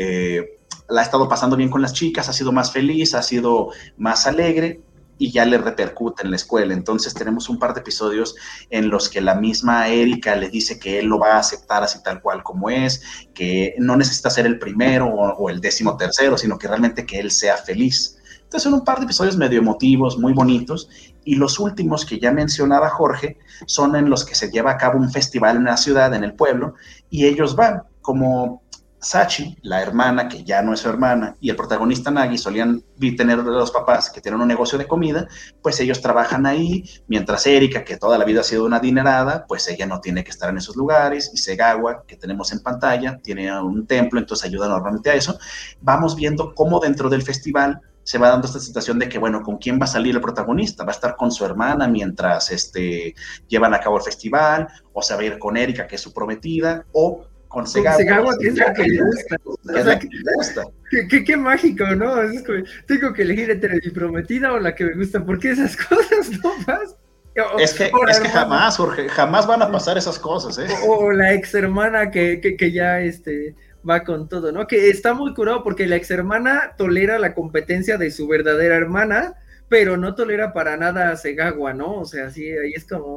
La ha estado pasando bien con las chicas, ha sido más feliz, ha sido más alegre, y ya le repercute en la escuela. Entonces tenemos un par de episodios en los que la misma Erika le dice que él lo va a aceptar así tal cual como es, que no necesita ser el primero o el 13º, sino que realmente que él sea feliz. Entonces son un par de episodios medio emotivos, muy bonitos, y los últimos que ya mencionaba Jorge son en los que se lleva a cabo un festival en la ciudad, en el pueblo, y ellos van como... Sachi, la hermana, que ya no es su hermana, y el protagonista Nagi solían tener los papás que tienen un negocio de comida, pues ellos trabajan ahí, mientras Erika, que toda la vida ha sido una adinerada, pues ella no tiene que estar en esos lugares, y Segawa, que tenemos en pantalla, tiene un templo, entonces ayuda normalmente a eso. Vamos viendo cómo dentro del festival se va dando esta situación de que, bueno, ¿con quién va a salir el protagonista? ¿Va a estar con su hermana mientras llevan a cabo el festival? ¿O se va a ir con Erika, que es su prometida? ¿O con Segawa, que es la que le gusta? Es la que le gusta. Qué mágico, ¿no? Es como, tengo que elegir entre mi prometida o la que me gusta, porque esas cosas no pasan. Es que jamás, Jorge, jamás van a pasar esas cosas, ¿eh? O la ex hermana que ya va con todo, ¿no? Que está muy curado porque la ex hermana tolera la competencia de su verdadera hermana, pero no tolera para nada a Segawa, ¿no? O sea, sí, ahí es como...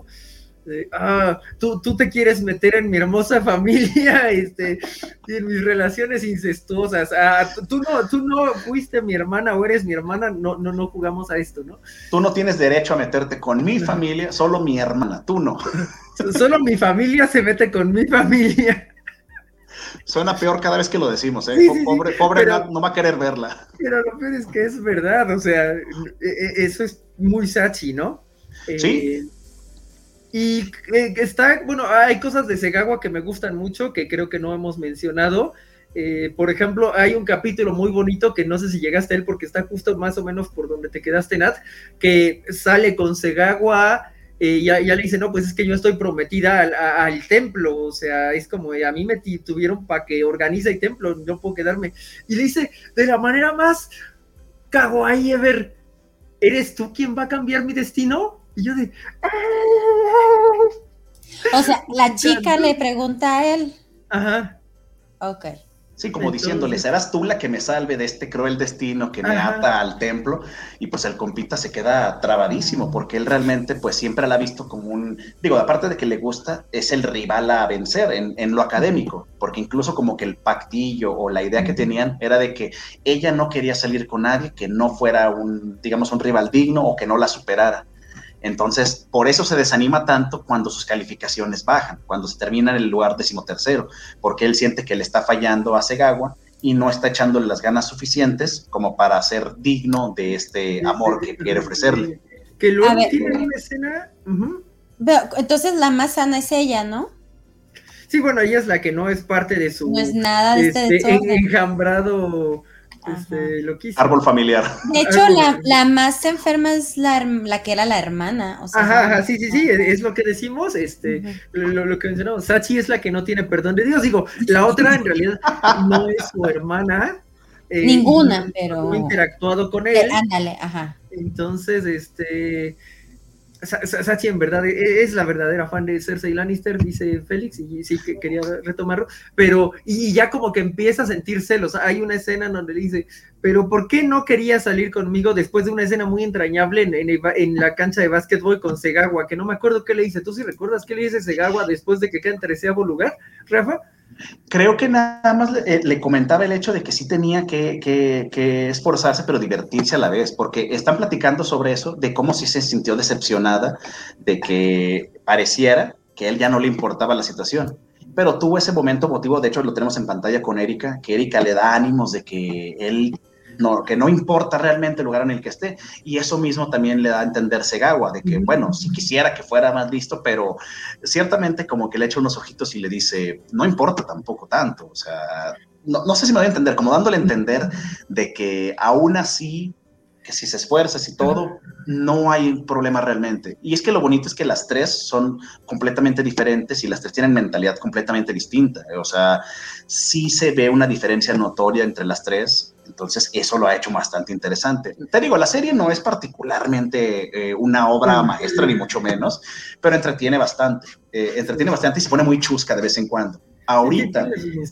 tú te quieres meter en mi hermosa familia, y en mis relaciones incestuosas. Tú no fuiste mi hermana o eres mi hermana, no jugamos a esto, ¿no? Tú no tienes derecho a meterte con mi familia, solo mi hermana, tú no. Solo mi familia se mete con mi familia. Suena peor cada vez que lo decimos, ¿eh? Sí, pobre pero, no va a querer verla. Pero lo peor es que es verdad, o sea, eso es muy Sachi, ¿no? Sí. Y hay cosas de Segawa que me gustan mucho, que creo que no hemos mencionado. Por ejemplo, hay un capítulo muy bonito que no sé si llegaste a él porque está justo más o menos por donde te quedaste, Nat, que sale con Segawa, ya le dice, no, pues es que yo estoy prometida al templo, o sea, es como, a mí me tuvieron para que organice el templo, no puedo quedarme. Y le dice, de la manera más kawaii ever, ¿eres tú quien va a cambiar mi destino? Y yo de... O sea, la chica le pregunta a él. Ajá. Ok. Sí, como diciéndole, serás tú la que me salve de este cruel destino que me ata al templo. Y pues el compita se queda trabadísimo porque él realmente pues siempre la ha visto como digo, aparte de que le gusta, es el rival a vencer en lo académico, porque incluso como que el pactillo o la idea que tenían era de que ella no quería salir con nadie que no fuera digamos, un rival digno o que no la superara. Entonces, por eso se desanima tanto cuando sus calificaciones bajan, cuando se termina en el lugar 13º, porque él siente que le está fallando a Segawa y no está echándole las ganas suficientes como para ser digno de este amor que quiere ofrecerle. Que luego tiene una escena... Entonces la más sana es ella, ¿no? Sí, bueno, ella es la que no es parte de su... No es nada de enjambrado... loquísimo. Árbol familiar. De hecho, la más enferma es la que era la hermana. O sea, ajá, sí, es lo que decimos, lo que mencionamos. Sachi es la que no tiene perdón de Dios. Digo, la otra en realidad no es su hermana. Ninguna, pero... No ha interactuado con él. Ándale, ajá. Entonces, Sachi en verdad es la verdadera fan de Cersei Lannister, dice Félix, y sí que quería retomarlo, pero y ya como que empieza a sentir celos. Hay una escena donde dice, pero ¿por qué no quería salir conmigo después de una escena muy entrañable en la cancha de básquetbol con Segawa? Que no me acuerdo qué le dice. ¿Tú sí recuerdas qué le dice Segawa después de que queda en 13º lugar, Rafa? Creo que nada más le comentaba el hecho de que sí tenía que esforzarse, pero divertirse a la vez, porque están platicando sobre eso, de cómo sí se sintió decepcionada, de que pareciera que a él ya no le importaba la situación. Pero tuvo ese momento emotivo, de hecho lo tenemos en pantalla con Erika, que Erika le da ánimos de que que no importa realmente el lugar en el que esté, y eso mismo también le da a entender Segawa, de que, bueno, si quisiera que fuera más listo, pero ciertamente como que le echa unos ojitos y le dice, no importa tampoco tanto, o sea, no sé si me voy a entender, como dándole a entender de que aún así, que si se esfuerza, y todo, no hay problema realmente. Y es que lo bonito es que las tres son completamente diferentes y las tres tienen mentalidad completamente distinta. O sea, sí se ve una diferencia notoria entre las tres. Entonces, eso lo ha hecho bastante interesante. Te digo, la serie no es particularmente una obra maestra, ni mucho menos, pero entretiene bastante. Entretiene bastante y se pone muy chusca de vez en cuando. Ahorita...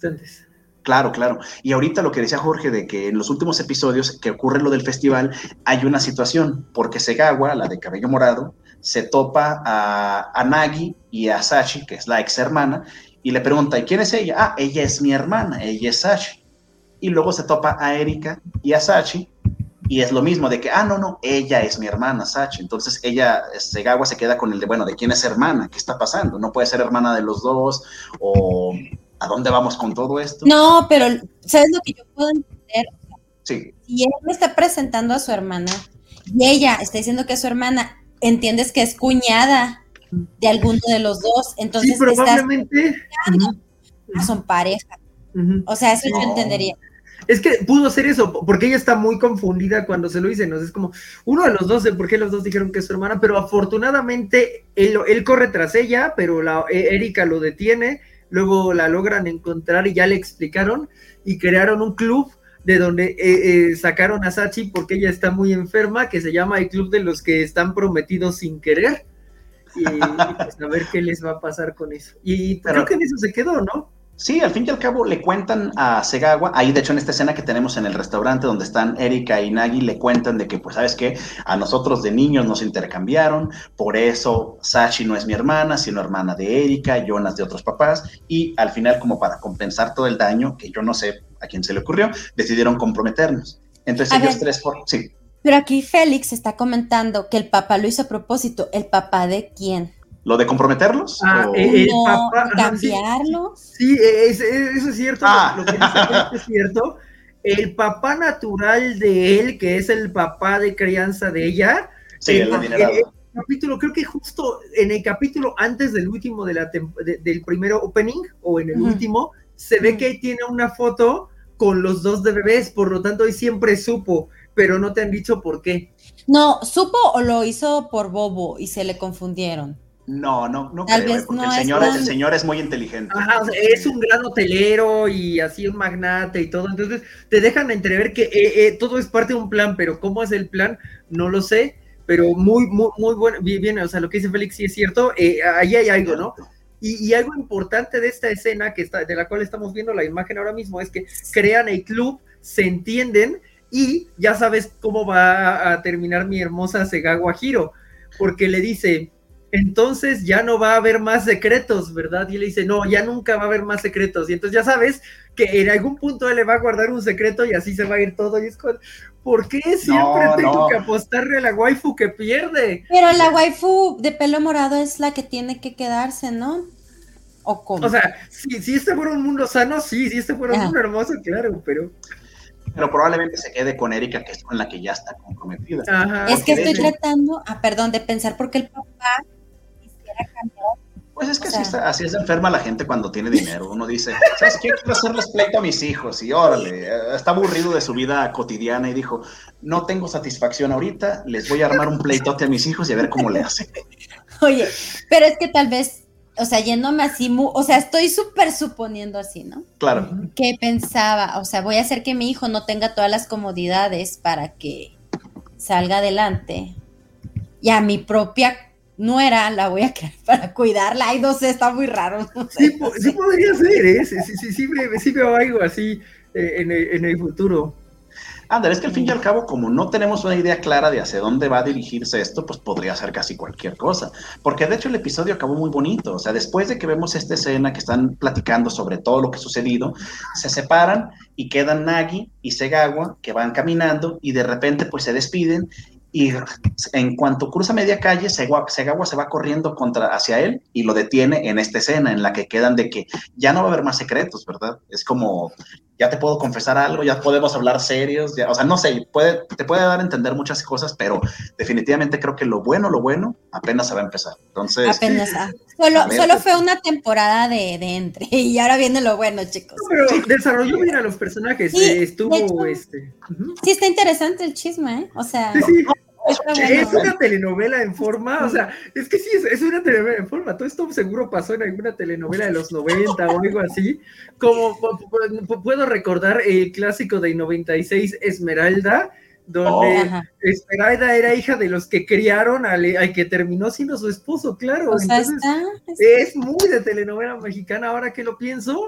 Claro. Y ahorita lo que decía Jorge de que en los últimos episodios que ocurre lo del festival, hay una situación, porque Segawa, la de cabello morado, se topa a Nagi y a Sachi, que es la ex hermana, y le pregunta, ¿y quién es ella? Ah, ella es mi hermana, ella es Sachi. Y luego se topa a Erika y a Sachi, y es lo mismo, de que, no, ella es mi hermana, Sachi. Entonces Segawa se queda con el de, bueno, ¿de quién es hermana? ¿Qué está pasando? No puede ser hermana de los dos, o... ¿A dónde vamos con todo esto? No, pero ¿sabes lo que yo puedo entender? Sí. Si él me está presentando a su hermana y ella está diciendo que es su hermana, entiendes que es cuñada de alguno de los dos, entonces sí, probablemente son pareja. O sea, eso yo entendería. Es que pudo ser eso, porque ella está muy confundida cuando se lo dicen, ¿no? Es como, uno de los dos, ¿por qué los dos dijeron que es su hermana? Pero afortunadamente él corre tras ella, pero Erika lo detiene. Luego la logran encontrar y ya le explicaron y crearon un club de donde sacaron a Sachi porque ella está muy enferma, que se llama el Club de los que están prometidos sin querer, y pues a ver qué les va a pasar con eso. Y creo que en eso se quedó, ¿no? Sí, al fin y al cabo le cuentan a Segawa, ahí de hecho en esta escena que tenemos en el restaurante donde están Erika y Nagi, le cuentan de que, pues, ¿sabes qué? A nosotros de niños nos intercambiaron, por eso Sachi no es mi hermana, sino hermana de Erika, Jonas de otros papás, y al final, como para compensar todo el daño, que yo no sé a quién se le ocurrió, decidieron comprometernos. Entonces ellos tres, sí. Pero aquí Félix está comentando que el papá lo hizo a propósito. ¿El papá de quién? ¿Lo de comprometerlos? El papá, ¿cambiarlo? Sí, eso es cierto, lo que dice es cierto. El papá natural de él, que es el papá de crianza de ella, sí, el capítulo, creo que justo en el capítulo antes del último del primero opening, o en el último, se ve que tiene una foto con los dos de bebés, por lo tanto, él siempre supo, pero no te han dicho por qué. No, ¿supo o lo hizo por bobo y se le confundieron? No Tal creo, vez porque no el señor es muy inteligente. Ajá, o sea, es un gran hotelero y así un magnate y todo, entonces te dejan entrever que todo es parte de un plan, pero cómo es el plan, no lo sé, pero muy bueno, bien, o sea, lo que dice Félix sí es cierto, ahí hay algo, ¿no? Y algo importante de esta escena de la cual estamos viendo la imagen ahora mismo es que crean el club, se entienden y ya sabes cómo va a terminar mi hermosa Segawa Hiro, porque le dice, entonces ya no va a haber más secretos, ¿verdad? Y él le dice, no, ya nunca va a haber más secretos. Y entonces ya sabes que en algún punto él le va a guardar un secreto y así se va a ir todo. Y es con, ¿por qué siempre tengo que apostarle a la waifu que pierde? Pero la waifu de pelo morado es la que tiene que quedarse, ¿no? ¿O cómo? O sea, si este fuera un mundo sano, sí, si este fuera un mundo hermoso, claro, pero probablemente se quede con Erika, que es con la que ya está comprometida. Ajá, es que estoy tratando, perdón, de pensar porque el papá quisiera cambiar. Pues es que así es enferma la gente cuando tiene dinero. Uno dice, ¿sabes qué? Quiero hacerles pleito a mis hijos. Y órale, está aburrido de su vida cotidiana y dijo, no tengo satisfacción ahorita, les voy a armar un pleitote a mis hijos y a ver cómo le hacen. Oye, pero es que tal vez, o sea, yéndome así, o sea, estoy súper suponiendo así, ¿no? Claro. Que pensaba, o sea, voy a hacer que mi hijo no tenga todas las comodidades para que salga adelante. Y a mi propia nuera la voy a crear para cuidarla. Ay, no sé, está muy raro. No sé, sí podría ser, ¿eh? Sí veo algo así en el futuro. Ándale, es que al fin y al cabo, como no tenemos una idea clara de hacia dónde va a dirigirse esto, pues podría ser casi cualquier cosa. Porque de hecho el episodio acabó muy bonito. O sea, después de que vemos esta escena que están platicando sobre todo lo que ha sucedido, se separan y quedan Nagi y Segawa, que van caminando y de repente pues se despiden. Y en cuanto cruza media calle, Segawa se va corriendo hacia él y lo detiene en esta escena en la que quedan de que ya no va a haber más secretos, ¿verdad? Es como, ya te puedo confesar algo, ya podemos hablar serios, ya, o sea, no sé, te puede dar a entender muchas cosas, pero definitivamente creo que lo bueno apenas se va a empezar. Entonces, apenas, solo fue una temporada de entre, y ahora viene lo bueno, chicos. No, pero desarrolló bien a los personajes, sí, estuvo, hecho, sí, está interesante el chisme, ¿eh? O sea... Sí. Es una telenovela en forma, o sea, es que sí, es una telenovela en forma, todo esto seguro pasó en alguna telenovela de los 90 o algo así, como puedo recordar el clásico de 96, Esmeralda, donde Esmeralda era hija de los que criaron al que terminó siendo su esposo, claro, o sea, entonces es muy de telenovela mexicana ahora que lo pienso,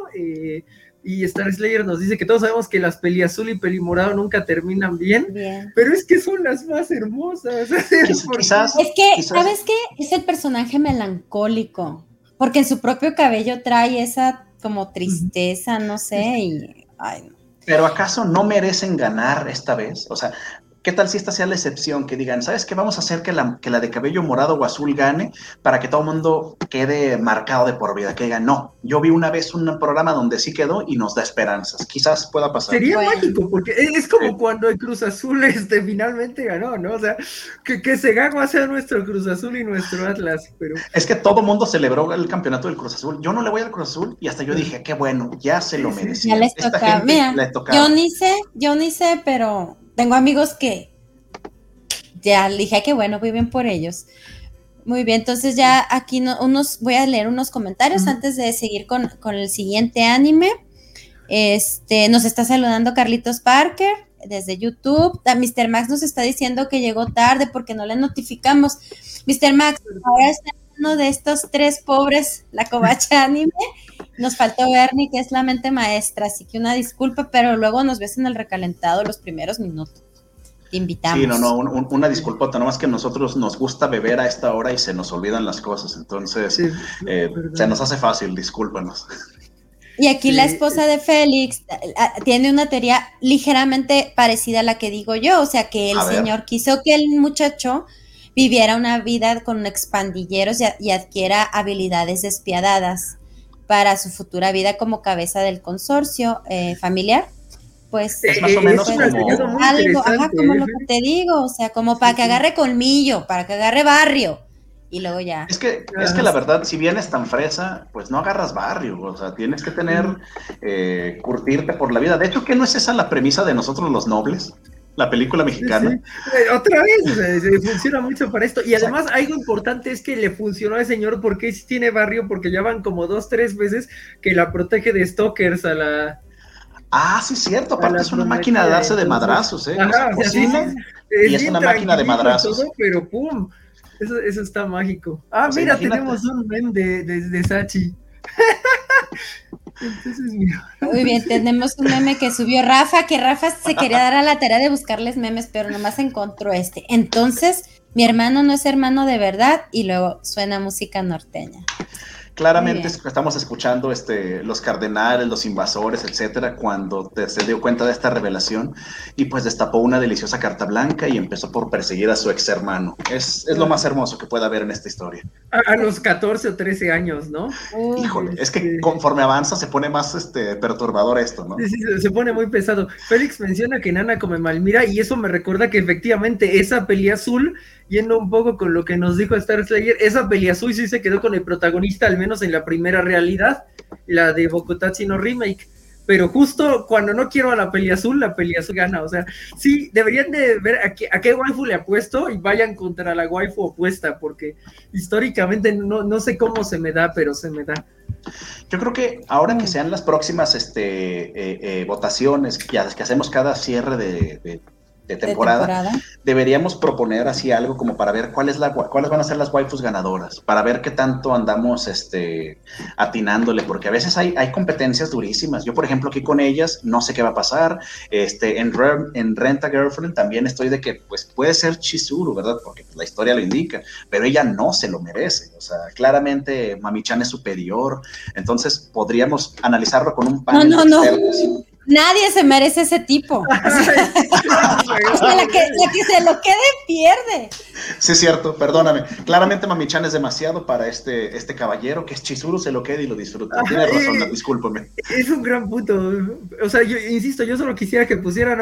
y Star Slayer nos dice que todos sabemos que las peli azul y peli morado nunca terminan bien, pero es que son las más hermosas. Quizás, ¿sabes qué? Es el personaje melancólico, porque en su propio cabello trae esa como tristeza, no sé, y ay, no. Pero ¿acaso no merecen ganar esta vez? O sea, ¿qué tal si esta sea la excepción? Que digan, ¿sabes qué? Vamos a hacer que la de cabello morado o azul gane para que todo el mundo quede marcado de por vida. Que digan, no, yo vi una vez un programa donde sí quedó y nos da esperanzas. Quizás pueda pasar. Sería mágico, porque es como cuando el Cruz Azul finalmente ganó, ¿no? O sea, que Segawa sea nuestro Cruz Azul y nuestro Atlas. Pero... Es que todo el mundo celebró el campeonato del Cruz Azul. Yo no le voy al Cruz Azul y hasta yo dije, qué bueno, ya se lo merecía. Ya les toca. Mira, yo ni sé, pero... Tengo amigos que ya le dije que bueno, muy bien por ellos. Muy bien, entonces ya aquí voy a leer unos comentarios antes de seguir con el siguiente anime. Nos está saludando Carlitos Parker desde YouTube. Mr. Max nos está diciendo que llegó tarde porque no le notificamos. Mr. Max, ahora está uno de estos tres pobres, la Covacha Anime. Nos faltó Bernie, que es la mente maestra, así que una disculpa, pero luego nos ves en el recalentado los primeros minutos. Te invitamos. Sí, una disculpota, nomás que a nosotros nos gusta beber a esta hora y se nos olvidan las cosas, entonces se nos hace fácil, discúlpanos. Y aquí la esposa de Félix tiene una teoría ligeramente parecida a la que digo yo, o sea que el señor quiso que el muchacho viviera una vida con expandilleros y adquiera habilidades despiadadas para su futura vida como cabeza del consorcio familiar. Pues es más o menos como algo, como lo que te digo, o sea, como para que agarre colmillo, para que agarre barrio. Y luego ya. Es que la verdad, si vienes tan fresa, pues no agarras barrio, o sea, tienes que tener, curtirte por la vida. De hecho, ¿qué no es esa la premisa de nosotros los nobles? La película mexicana. Sí. Otra vez, se funciona mucho para esto. Y además, algo importante es que le funcionó al señor porque sí tiene barrio, porque ya van como 2, 3 veces que la protege de stalkers a la... Ah, sí, cierto. Aparte es una máquina de darse de madrazos, ¿eh? Ajá, o sea, cocina, sí. Es y es una máquina de madrazos. Todo, pero ¡pum! Eso está mágico. Ah, o sea, mira, imagínate. Tenemos un meme de Sachi. Entonces, mira. Muy bien, tenemos un meme que subió Rafa, que Rafa se quería dar a la tarea de buscarles memes, pero nomás encontró este. Entonces, mi hermano no es hermano de verdad, y luego suena música norteña. Claramente estamos escuchando los cardenales, los invasores, etcétera, cuando se dio cuenta de esta revelación y pues destapó una deliciosa carta blanca y empezó por perseguir a su ex hermano. Es lo más hermoso que puede haber en esta historia. A los 14 o 13 años, ¿no? Híjole, es que conforme avanza se pone más perturbador esto, ¿no? Sí, se pone muy pesado. Félix menciona que Nana come Malmira y eso me recuerda que efectivamente esa peli azul, yendo un poco con lo que nos dijo Star Slayer, esa peli azul sí se quedó con el protagonista, al menos en la primera realidad, la de Bokutatsu no Remake. Pero justo cuando no quiero a la peli azul gana. O sea, sí, deberían de ver a qué waifu le apuesto y vayan contra la waifu opuesta, porque históricamente no sé cómo se me da, pero se me da. Yo creo que ahora que sean las próximas votaciones que hacemos cada cierre de temporada, deberíamos proponer así algo como para ver cuáles van a ser las waifus ganadoras, para ver qué tanto andamos atinándole, porque a veces hay competencias durísimas. Yo, por ejemplo, aquí con ellas no sé qué va a pasar. En Rent a Girlfriend también estoy de que pues puede ser Chizuru, ¿verdad? Porque la historia lo indica, pero ella no se lo merece. O sea, claramente Mami-chan es superior, entonces podríamos analizarlo con un panel de expertos. No. Nadie se merece ese tipo. O sea, la que se lo quede pierde. Sí, es cierto, perdóname. Claramente Mami-chan es demasiado para este caballero, que es Chizuru, se lo quede y lo disfruta. Tienes razón, discúlpame. Es un gran punto. O sea, yo insisto, yo solo quisiera que pusieran a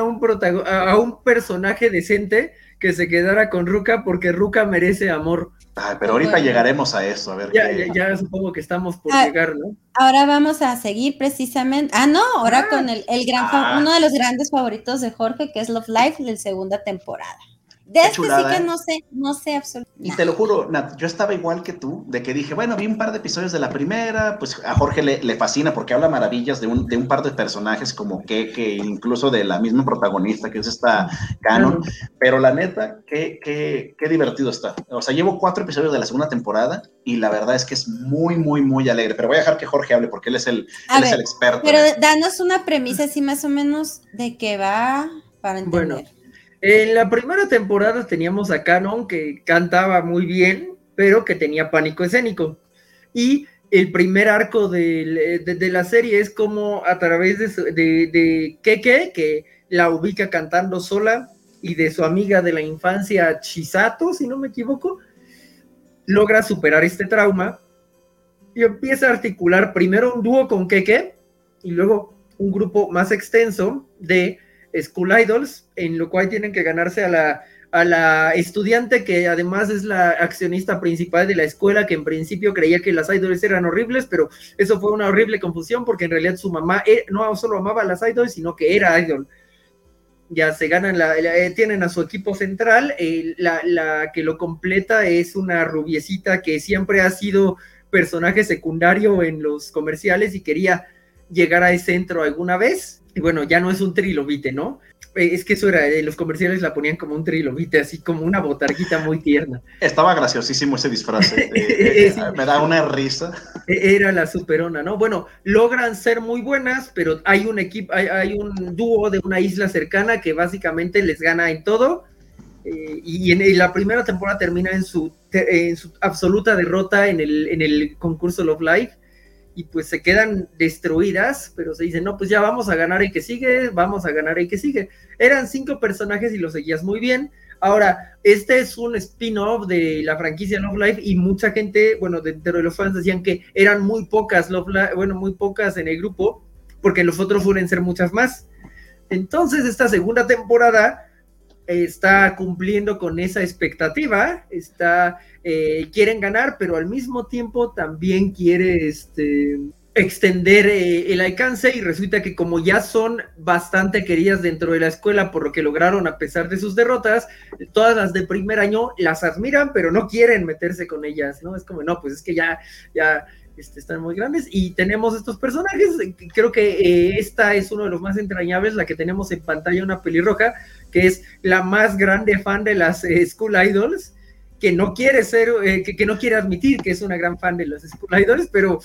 un personaje decente que se quedara con Ruka, porque Ruka merece amor. Ay, pero ahorita llegaremos a eso, a ver ya supongo que estamos por llegar, ¿no? Ahora vamos a seguir precisamente, ahora con el uno de los grandes favoritos de Jorge, que es Love Live, de la segunda temporada. De este chulada, sí que no sé absolutamente. Y te lo juro, Nat, yo estaba igual que tú, de que dije, bueno, vi un par de episodios de la primera, pues a Jorge le fascina porque habla maravillas de un par de personajes como que incluso de la misma protagonista, que es esta Canon, pero la neta, qué divertido está. O sea, llevo 4 episodios de la segunda temporada y la verdad es que es muy, muy, muy alegre, pero voy a dejar que Jorge hable porque él es el experto. Pero danos una premisa así más o menos de qué va para entender. Bueno. En la primera temporada teníamos a Canon, que cantaba muy bien, pero que tenía pánico escénico. Y el primer arco de la serie es como a través de Keke, que la ubica cantando sola, y de su amiga de la infancia, Chisato, si no me equivoco, logra superar este trauma y empieza a articular primero un dúo con Keke y luego un grupo más extenso de School Idols, en lo cual tienen que ganarse a la estudiante que además es la accionista principal de la escuela, que en principio creía que las idols eran horribles, pero eso fue una horrible confusión porque en realidad su mamá no solo amaba a las idols, sino que era idol. Ya se ganan, tienen a su equipo central, la que lo completa es una rubiecita que siempre ha sido personaje secundario en los comerciales y quería llegar a ese centro alguna vez. Y bueno, ya no es un trilobite, ¿no? Es que eso era, los comerciales la ponían como un trilobite, así como una botarguita muy tierna. Estaba graciosísimo ese disfraz, sí. Me da una risa. Era la superona, ¿no? Bueno, logran ser muy buenas, pero hay un equipo, hay un dúo de una isla cercana que básicamente les gana en todo, y en la primera temporada termina en su absoluta derrota en el concurso Love Live, y pues se quedan destruidas, pero se dicen, no, pues ya vamos a ganar el que sigue, Eran 5 personajes y lo seguías muy bien. Ahora, este es un spin-off de la franquicia Love Live y mucha gente, bueno, dentro de los fans decían que eran muy pocas muy pocas en el grupo, porque los otros suelen ser muchas más. Entonces, esta segunda temporada está cumpliendo con esa expectativa, quieren ganar, pero al mismo tiempo también quiere extender el alcance, y resulta que como ya son bastante queridas dentro de la escuela por lo que lograron a pesar de sus derrotas, todas las de primer año las admiran, pero no quieren meterse con ellas, ¿no? Es como, no, pues es que ya están muy grandes, y tenemos estos personajes. Creo que esta es uno de los más entrañables, la que tenemos en pantalla, una pelirroja, que es la más grande fan de las School Idols, que no quiere ser, que no quiere admitir que es una gran fan de los School Idols, pero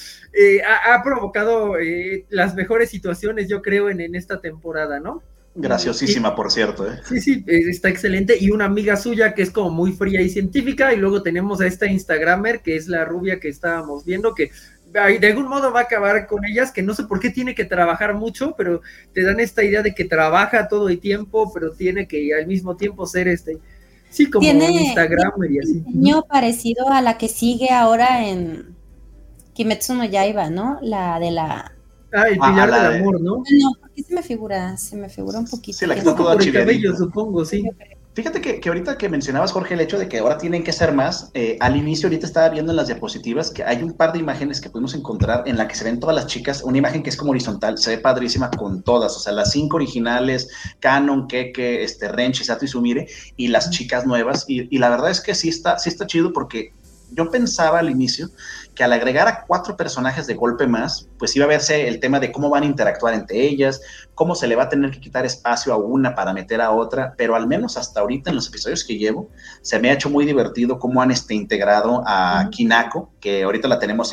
ha provocado las mejores situaciones, yo creo, en esta temporada, ¿no? Graciosísima, por cierto. Sí, está excelente. Y una amiga suya que es como muy fría y científica, y luego tenemos a esta Instagramer, que es la rubia que estábamos viendo, que de algún modo va a acabar con ellas, que no sé por qué tiene que trabajar mucho, pero te dan esta idea de que trabaja todo el tiempo, pero tiene que al mismo tiempo ser sí, como tiene Instagram y así. Un diseño parecido a la que sigue ahora en Kimetsu no Yaiba, ¿no? La de la... el pilar del amor, ¿no? No, porque se me figura un poquito. Sí, la que está toda por el chiviadita. cabello, supongo, sí. Fíjate que ahorita que mencionabas, Jorge, el hecho de que ahora tienen que ser más, al inicio ahorita estaba viendo en las diapositivas que hay un par de imágenes que pudimos encontrar en la que se ven todas las chicas, una imagen que es como horizontal, se ve padrísima con todas, o sea, las 5 originales, Kanon, Keke, Ren, Chisato y Sumire, y las chicas nuevas, y la verdad es que sí está chido, porque yo pensaba al inicio que al agregar a 4 personajes de golpe más, pues iba a verse el tema de cómo van a interactuar entre ellas, cómo se le va a tener que quitar espacio a una para meter a otra, pero al menos hasta ahorita en los episodios que llevo, se me ha hecho muy divertido cómo han integrado a Kinako, que ahorita la tenemos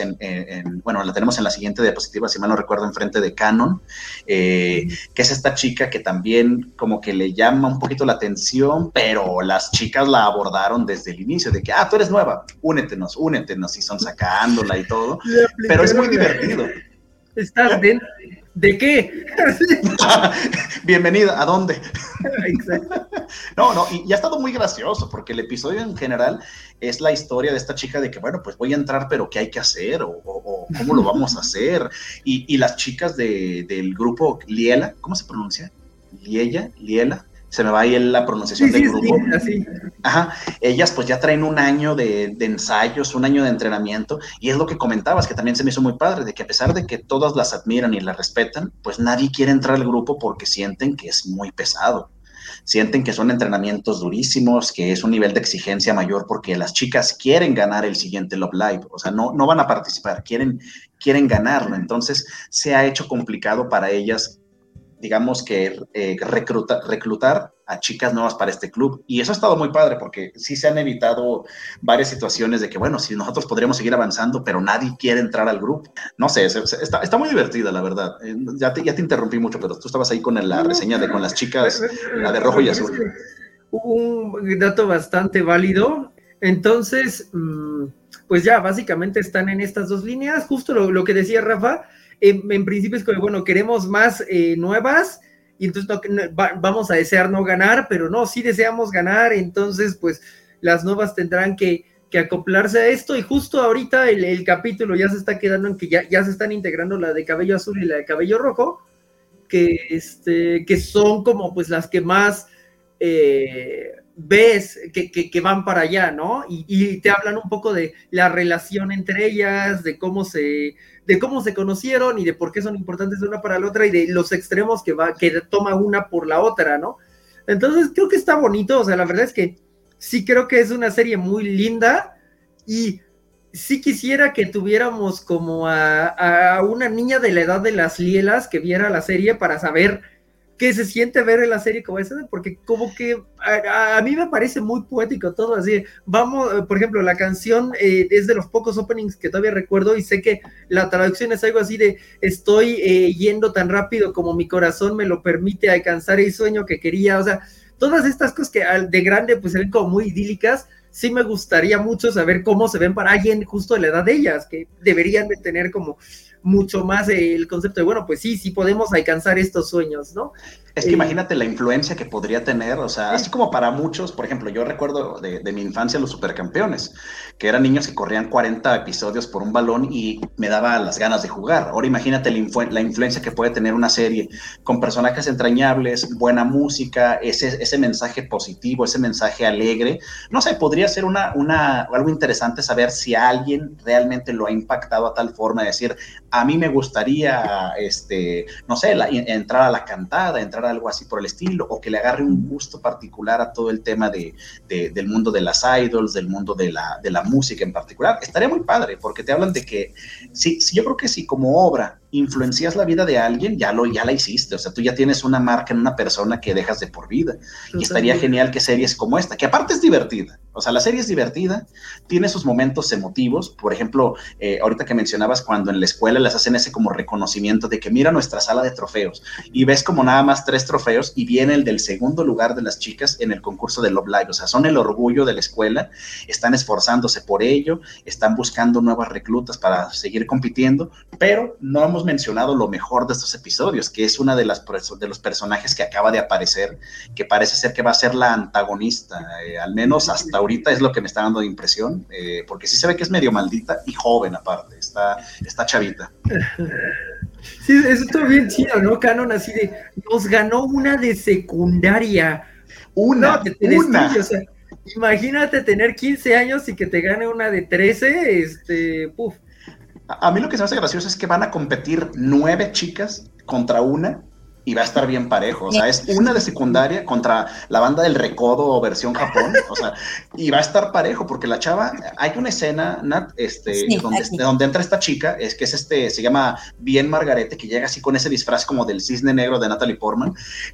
la tenemos en la siguiente diapositiva, si mal no recuerdo, enfrente de Kanon, que es esta chica que también como que le llama un poquito la atención, pero las chicas la abordaron desde el inicio, de que, tú eres nueva, únetenos, y son sacándola y todo, pero es muy divertido. ¿Estás dentro? ¿De qué? Bienvenida, ¿a dónde? Exacto. No, y ha estado muy gracioso, porque el episodio en general es la historia de esta chica de que, bueno, pues voy a entrar, pero ¿qué hay que hacer? O ¿cómo lo vamos a hacer? Y las chicas del grupo Liela, ¿cómo se pronuncia? Liela. Se me va ahí la pronunciación del grupo. Sí. Ajá, ellas pues ya traen un año de ensayos, un año de entrenamiento, y es lo que comentabas, que también se me hizo muy padre, de que a pesar de que todas las admiran y las respetan, pues nadie quiere entrar al grupo porque sienten que es muy pesado, sienten que son entrenamientos durísimos, que es un nivel de exigencia mayor, porque las chicas quieren ganar el siguiente Love Live, o sea, no van a participar, quieren ganarlo, entonces se ha hecho complicado para ellas, digamos que reclutar a chicas nuevas para este club, y eso ha estado muy padre, porque sí se han evitado varias situaciones de que, bueno, si nosotros podríamos seguir avanzando, pero nadie quiere entrar al grupo. No sé, está muy divertida, la verdad. Ya te interrumpí mucho, pero tú estabas ahí con la reseña con las chicas, la de rojo y azul. Un dato bastante válido. Entonces, pues ya básicamente están en estas dos líneas, justo lo que decía Rafa. En principio es que, bueno, queremos más nuevas, y entonces vamos a desear no ganar, pero no, sí deseamos ganar, entonces pues las nuevas tendrán que acoplarse a esto, y justo ahorita el capítulo ya se está quedando en que ya se están integrando la de cabello azul y la de cabello rojo, que son como pues las que más ves que van para allá, ¿no? Y te hablan un poco de la relación entre ellas, de cómo se conocieron y de por qué son importantes de una para la otra, y de los extremos que toma una por la otra, ¿no? Entonces creo que está bonito, o sea, la verdad es que sí creo que es una serie muy linda, y sí quisiera que tuviéramos como a una niña de la edad de las Lielas que viera la serie para saber qué se siente ver en la serie como esa, porque como que a mí me parece muy poético todo, así, vamos, por ejemplo, la canción es de los pocos openings que todavía recuerdo, y sé que la traducción es algo así de, estoy yendo tan rápido como mi corazón me lo permite alcanzar el sueño que quería, o sea, todas estas cosas que de grande pues se ven como muy idílicas. Sí me gustaría mucho saber cómo se ven para alguien justo de la edad de ellas, que deberían de tener como mucho más el concepto de, bueno, pues sí podemos alcanzar estos sueños, ¿no? Es que imagínate la influencia que podría tener, o sea, así como para muchos, por ejemplo, yo recuerdo de mi infancia los Supercampeones, que eran niños que corrían 40 episodios por un balón y me daba las ganas de jugar. Ahora imagínate la influencia que puede tener una serie con personajes entrañables, buena música, ese mensaje positivo, ese mensaje alegre. No sé, podría ser algo interesante saber si a alguien realmente lo ha impactado a tal forma de decir, a mí me gustaría, no sé, entrar a la cantada, entrar a algo así por el estilo, o que le agarre un gusto particular a todo el tema del mundo de las idols, del mundo de la música en particular. Estaría muy padre, porque te hablan de que, sí, yo creo que si como obra influencias la vida de alguien, ya la hiciste, o sea, tú ya tienes una marca en una persona que dejas de por vida. Y estaría genial que series como esta, que aparte es divertida, o sea, la serie es divertida, tiene sus momentos emotivos, por ejemplo, ahorita que mencionabas cuando en la escuela les hacen ese como reconocimiento de que mira nuestra sala de trofeos, y ves como nada más 3 trofeos, y viene el del segundo lugar de las chicas en el concurso de Love Live, o sea, son el orgullo de la escuela, están esforzándose por ello, están buscando nuevas reclutas para seguir compitiendo, pero no hemos mencionado lo mejor de estos episodios, que es una de los personajes que acaba de aparecer, que parece ser que va a ser la antagonista, al menos hasta ahorita es lo que me está dando de impresión, porque sí se ve que es medio maldita y joven aparte, está chavita. Sí, eso está bien chido, ¿no? Canon así de, nos ganó una de secundaria. Una. O sea, imagínate tener 15 años y que te gane una de 13, puf. A mí lo que se me hace gracioso es que van a competir 9 chicas contra una y va a estar bien parejo, o sea, es una de secundaria contra la banda del Recodo versión Japón, o sea, y va a estar parejo, porque la chava, hay una escena, Nat, donde entra esta chica, que es se llama Bien Margarete, que llega así con ese disfraz como del cisne negro de Natalie Portman,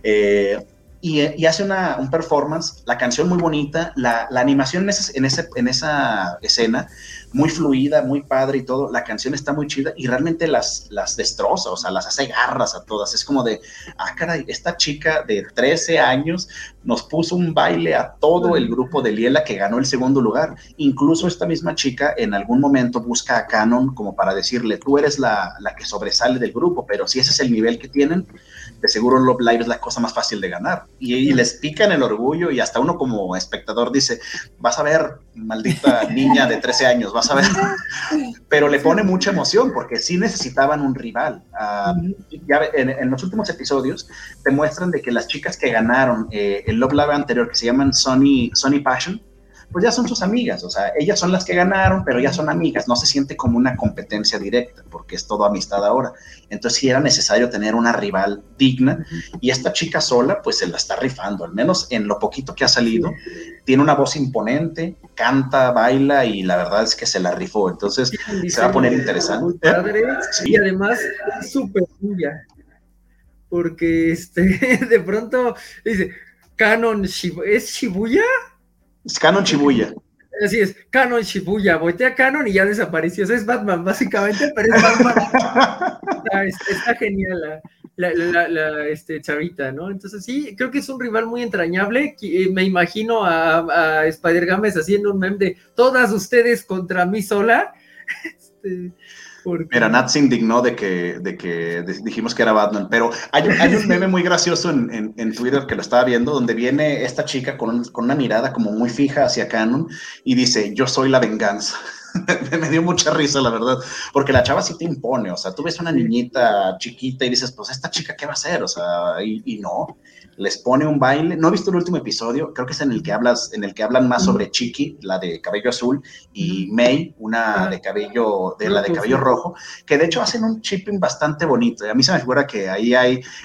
y hace un performance, la canción muy bonita, la animación en esa escena, muy fluida, muy padre y todo, la canción está muy chida y realmente las destroza, o sea, las hace garras a todas, es como de, caray, esta chica de 13 años nos puso un baile a todo el grupo de Liela que ganó el segundo lugar, incluso esta misma chica en algún momento busca a Kanon como para decirle, tú eres la que sobresale del grupo, pero si ese es el nivel que tienen, de seguro Love Live es la cosa más fácil de ganar, y les pican el orgullo y hasta uno como espectador dice, vas a ver, maldita niña de 13 años, vas a ver, pero le pone mucha emoción porque sí necesitaban un rival. Ya en los últimos episodios te muestran de que las chicas que ganaron el Love Live anterior, que se llaman Sony Passion, pues ya son sus amigas, o sea, ellas son las que ganaron, pero ya son amigas, no se siente como una competencia directa, porque es todo amistad ahora. Entonces sí era necesario tener una rival digna, y esta chica sola, pues se la está rifando, al menos en lo poquito que ha salido, tiene una voz imponente, canta, baila, y la verdad es que se la rifó, entonces se va a poner interesante. Sí. Y además es súper ninja, porque de pronto dice, Canon, ¿es Shibuya? Es Canon Shibuya. Así es, Canon Shibuya, voltea Canon y ya desapareció. O sea, es Batman, básicamente, pero es Batman. Está genial la chavita, ¿no? Entonces sí, creo que es un rival muy entrañable. Me imagino a Spider-Games haciendo un meme de todas ustedes contra mí sola. Porque... Mira, Nat se indignó de que dijimos que era Batman, pero hay un meme muy gracioso en Twitter que lo estaba viendo, donde viene esta chica con una mirada como muy fija hacia Canon y dice, yo soy la venganza. Me dio mucha risa, la verdad, porque la chava sí te impone, o sea, tú ves una niñita chiquita y dices, pues, ¿esta chica qué va a hacer? O sea, y no, les pone un baile. No he visto el último episodio, creo que es en el que hablan más sobre Chiqui, la de cabello azul, y May, una de cabello rojo, que de hecho hacen un shipping bastante bonito, y a mí se me figura que ahí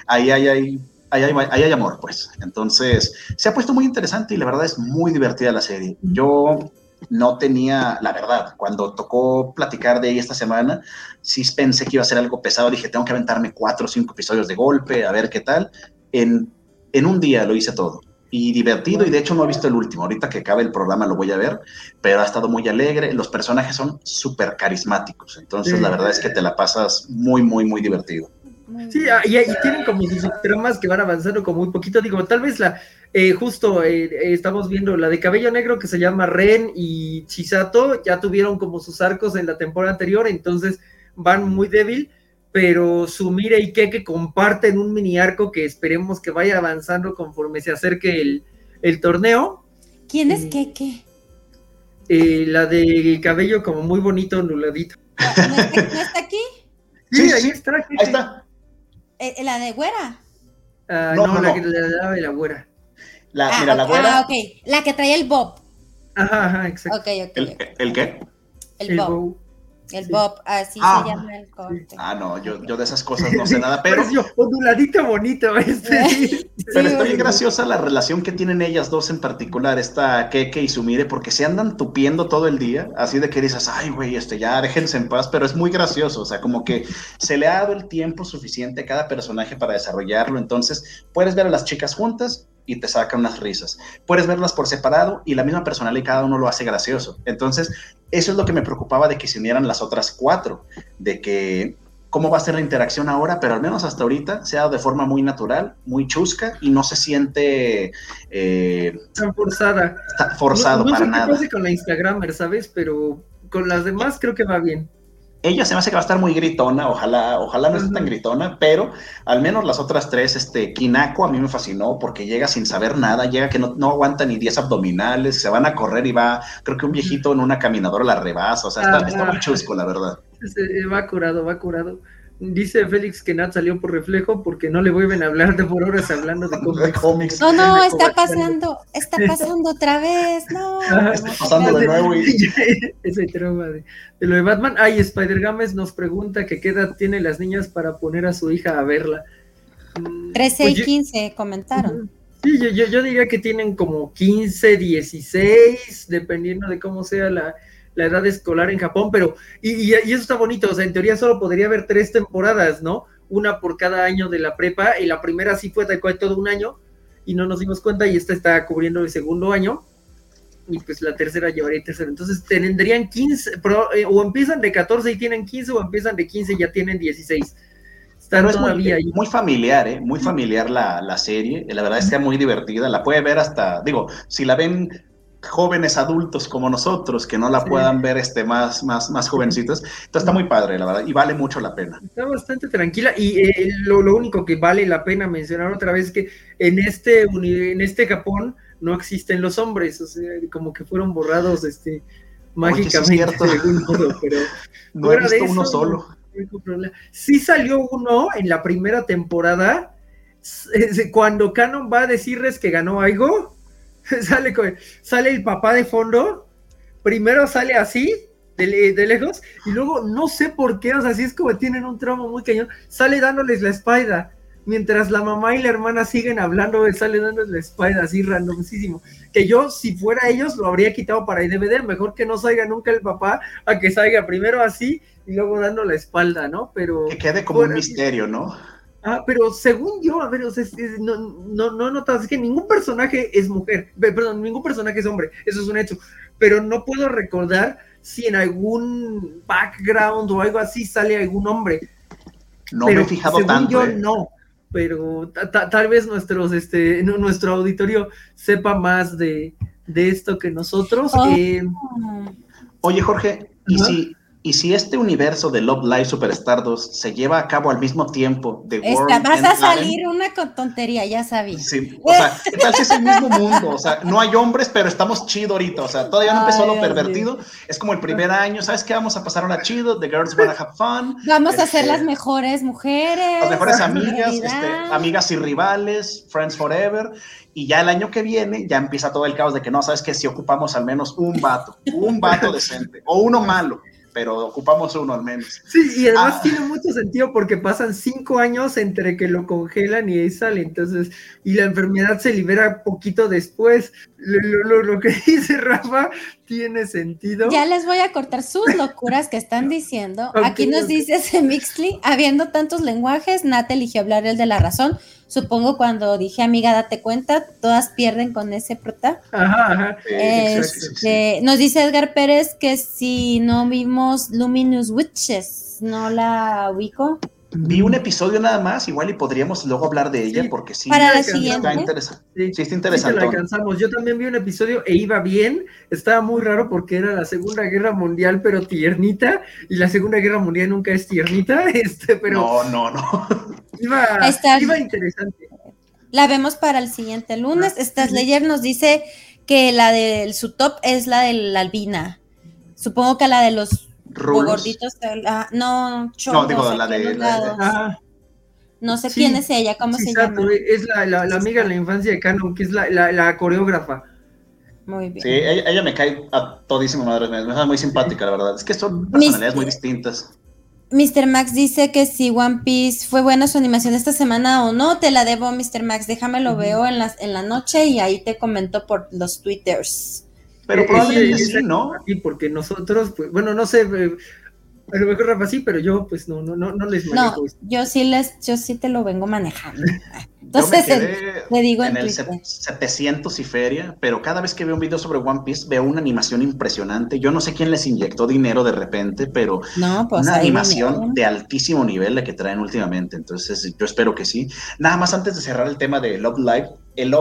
hay amor, pues. Entonces, se ha puesto muy interesante y la verdad es muy divertida la serie. Yo no tenía, la verdad, cuando tocó platicar de ella esta semana, sí pensé que iba a ser algo pesado, dije, tengo que aventarme 4 o 5 episodios de golpe, a ver qué tal. En un día lo hice todo, y divertido, y de hecho no he visto el último, ahorita que acabe el programa lo voy a ver, pero ha estado muy alegre, los personajes son súper carismáticos, entonces la verdad es que te la pasas muy, muy, muy divertido. Sí, y tienen como sus tramas que van avanzando como muy poquito, digo, tal vez estamos viendo la de cabello negro que se llama Ren y Chisato, ya tuvieron como sus arcos en la temporada anterior, entonces van muy débil, pero Sumire y Keke comparten un mini arco que esperemos que vaya avanzando conforme se acerque el torneo. ¿Quién es Keke? La de cabello como muy bonito, nuladito. ¿No está aquí? Sí, ahí está. Ahí está. ¿La de güera? No. La de la güera. Mira, la güera. Ok, la que traía el bob. Ajá, exacto. Okay. ¿El qué? El bob. El Bob, así se llama el corte. No, yo de esas cosas no sé nada, pero... Onduladito bonito, Pero está bien graciosa la relación que tienen ellas dos en particular, esta Keke y Sumire, porque se andan tupiendo todo el día, así de que dices, ay, güey, ya déjense en paz, pero es muy gracioso, o sea, como que se le ha dado el tiempo suficiente a cada personaje para desarrollarlo, entonces puedes ver a las chicas juntas y te sacan unas risas. Puedes verlas por separado y la misma personalidad y cada uno lo hace gracioso. Entonces, eso es lo que me preocupaba de que se unieran las otras 4, de que cómo va a ser la interacción ahora, pero al menos hasta ahorita se ha dado de forma muy natural, muy chusca y no se siente tan forzada. Está forzado no para sé nada. No sé qué pasa con la Instagramer, ¿sabes? Pero con las demás creo que va bien. Ella se me hace que va a estar muy gritona, ojalá no esté tan gritona, pero al menos las otras 3, Kinako a mí me fascinó porque llega sin saber nada, llega que no aguanta ni 10 abdominales, se van a correr y va, creo que un viejito en una caminadora la rebasa, o sea, está muy chusco, la verdad. Va curado. Dice Félix que Nat salió por reflejo porque no le vuelven a hablar de por horas hablando de cómics. No, está pasando otra vez, no. Está pasando de nuevo. Ese trauma de lo de Batman. Ay, Spider Games nos pregunta que qué edad tiene las niñas para poner a su hija a verla. 13 y 15 comentaron. Sí, yo diría que tienen como 15, 16, dependiendo de cómo sea la edad escolar en Japón, pero, y eso está bonito, o sea, en teoría solo podría haber 3 temporadas, ¿no? Una por cada año de la prepa, y la primera sí fue tal cual todo un año, y no nos dimos cuenta, y esta está cubriendo el segundo año, y pues la tercera llevaría el tercero, entonces tendrían 15, o empiezan de 14 y tienen 15, o empiezan de 15 y ya tienen 16. Pero es muy familiar, muy familiar la serie, la verdad es que es muy divertida, la puede ver hasta, si la ven jóvenes adultos como nosotros que no la puedan ver más jovencitos, entonces está muy padre, la verdad, y vale mucho la pena. Está bastante tranquila, y lo único que vale la pena mencionar otra vez es que en este Japón no existen los hombres, o sea, como que fueron borrados mágicamente de algún modo, pero no he visto uno solo. Sí salió uno en la primera temporada, cuando Canon va a decirles que ganó algo, sale el papá de fondo, primero sale así, de lejos, y luego no sé por qué, o sea, así es como tienen un trauma muy cañón, sale dándoles la espada, mientras la mamá y la hermana siguen hablando, sale dándoles la espada, así randomísimo, que yo, si fuera ellos, lo habría quitado para el DVD, mejor que no salga nunca el papá, a que salga primero así, y luego dando la espalda, ¿no? Pero que quede como un misterio, ¿no? Pero según yo, a ver, o sea, no notas, es que ningún personaje es mujer, perdón, ningún personaje es hombre, eso es un hecho, pero no puedo recordar si en algún background o algo así sale algún hombre. No me he fijado tanto. Yo no, pero tal vez nuestro auditorio sepa más de esto que nosotros. Oye, Jorge, ¿y si este universo de Love Live Superstar 2 se lleva a cabo al mismo tiempo de World vas a salir una tontería, ya sabía. Sí, o sea, ¿qué tal si es el mismo mundo? O sea, no hay hombres, pero estamos chido ahorita. O sea, todavía no empezó lo pervertido. Es como el primer año. ¿Sabes qué? Vamos a pasar ahora chido. The girls wanna have fun. Vamos a ser las mejores mujeres. Las mejores amigas, amigas y rivales, friends forever. Y ya el año que viene ya empieza todo el caos de que no, ¿sabes qué? Si ocupamos al menos un vato decente o uno malo, pero ocupamos uno al menos. Sí, y además tiene mucho sentido porque pasan 5 años entre que lo congelan y ahí sale, entonces, y la enfermedad se libera poquito después. Lo que dice Rafa tiene sentido. Ya les voy a cortar sus locuras que están diciendo. Aquí nos dice Semixly, habiendo tantos lenguajes, Nat eligió hablar el de la razón. Supongo cuando dije, amiga, date cuenta, todas pierden con ese prota. Ajá. Sí. Nos dice Edgar Pérez que si no vimos Luminous Witches, no la ubico. Vi un episodio nada más, igual y podríamos luego hablar de ella, porque sí, para la siguiente. Está interesante. Sí, está interesante. Sí, la alcanzamos. Yo también vi un episodio e iba bien, estaba muy raro porque era la Segunda Guerra Mundial, pero tiernita, y la Segunda Guerra Mundial nunca es tiernita, pero... No. Iba interesante. La vemos para el siguiente lunes. Slayer nos dice que la de su top es la de la albina. Supongo que la de los gorditos. Digo, la de... No sé quién es ella, cómo se llama. Es la amiga en la infancia de Canon, que es la coreógrafa. Muy bien. Sí, ella me cae a todísimo madre, me es muy simpática, la verdad. Es que son personalidades muy distintas. Mr. Max dice que si One Piece fue buena su animación esta semana o no, te la debo, Mr. Max, déjame lo veo en la noche y ahí te comento por los twitters. Pero probablemente sí, ¿no? Sí, porque nosotros, pues, bueno, no sé, a lo mejor Rafa sí, pero yo pues no les manejo. No, yo sí te lo vengo manejando. Entonces, yo me quedé le digo en el 700 y feria, pero cada vez que veo un video sobre One Piece veo una animación impresionante. Yo no sé quién les inyectó dinero de repente, pero pues una animación de altísimo nivel la que traen últimamente. Entonces, yo espero que sí. Nada más antes de cerrar el tema de Love Live,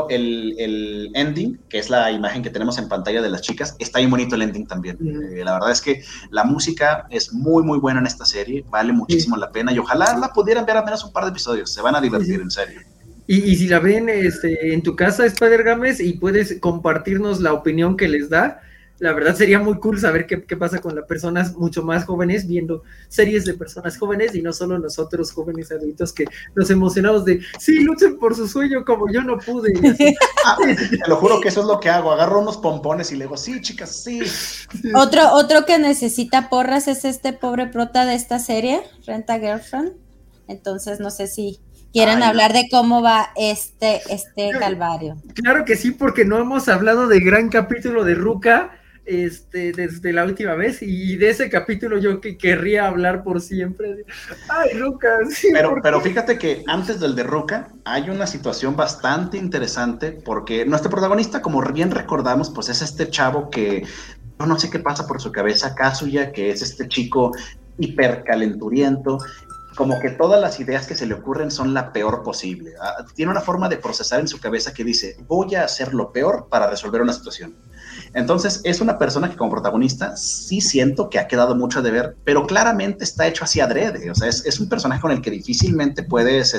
el ending, que es la imagen que tenemos en pantalla de las chicas, está bien bonito el ending también. La verdad es que la música es muy, muy buena en esta serie, vale muchísimo la pena y ojalá la pudieran ver al menos un par de episodios, se van a divertir, en serio. Y si la ven en tu casa, Spider Games, y puedes compartirnos la opinión que les da, la verdad sería muy cool saber qué pasa con las personas mucho más jóvenes viendo series de personas jóvenes y no solo nosotros jóvenes adultos que nos emocionamos de sí, luchen por su sueño como yo no pude. Te lo juro que eso es lo que hago, agarro unos pompones y le digo, sí, chicas, sí. Otro que necesita porras es este pobre prota de esta serie, Rent a Girlfriend. Entonces no sé si quieren hablar de cómo va este calvario. Claro que sí, porque no hemos hablado del gran capítulo de Ruka desde la última vez, y de ese capítulo yo querría hablar por siempre. Ay, Ruka, sí. Pero fíjate que antes del de Ruka hay una situación bastante interesante, porque nuestro protagonista, como bien recordamos, pues es este chavo que yo no sé qué pasa por su cabeza, Kazuya, que es este chico hipercalenturiento, como que todas las ideas que se le ocurren son la peor posible. Tiene una forma de procesar en su cabeza que dice, voy a hacer lo peor para resolver una situación. Entonces, es una persona que como protagonista sí siento que ha quedado mucho a deber, pero claramente está hecho así adrede. O sea, es un personaje con el que difícilmente puedes,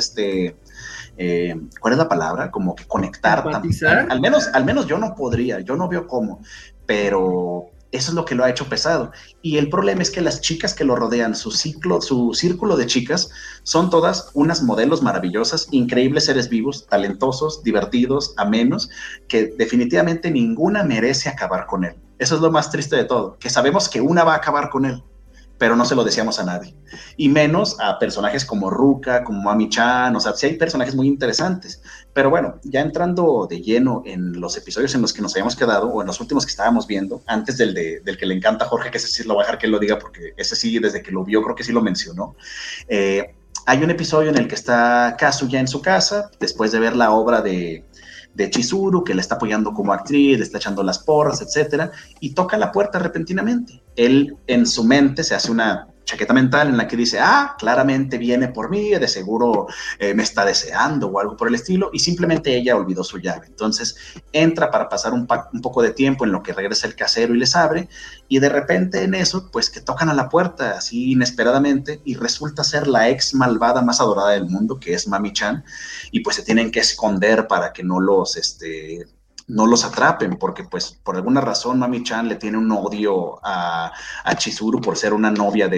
¿cuál es la palabra? Como que conectar. Al menos yo no podría, yo no veo cómo, pero eso es lo que lo ha hecho pesado. Y el problema es que las chicas que lo rodean, su círculo de chicas, son todas unas modelos maravillosas, increíbles seres vivos, talentosos, divertidos, amenos, que definitivamente ninguna merece acabar con él. Eso es lo más triste de todo, que sabemos que una va a acabar con él, pero no se lo decíamos a nadie. Y menos a personajes como Ruka, como Mami-chan, o sea, sí hay personajes muy interesantes. Pero bueno, ya entrando de lleno en los episodios en los que nos habíamos quedado, o en los últimos que estábamos viendo, antes del que le encanta a Jorge, que ese sí lo voy a dejar que él lo diga, porque ese sí, desde que lo vio, creo que sí lo mencionó. Hay un episodio en el que está Kazuya en su casa, después de ver la obra de Chizuru, que le está apoyando como actriz, le está echando las porras, etcétera, y toca la puerta repentinamente. Él en su mente se hace una chaqueta mental en la que dice, claramente viene por mí, de seguro me está deseando o algo por el estilo, y simplemente ella olvidó su llave. Entonces entra para pasar un poco de tiempo en lo que regresa el casero y les abre, y de repente en eso, pues que tocan a la puerta así inesperadamente, y resulta ser la ex malvada más adorada del mundo, que es Mami-chan, y pues se tienen que esconder para que no los atrapen, porque pues por alguna razón Mami-chan le tiene un odio a Chizuru por ser una novia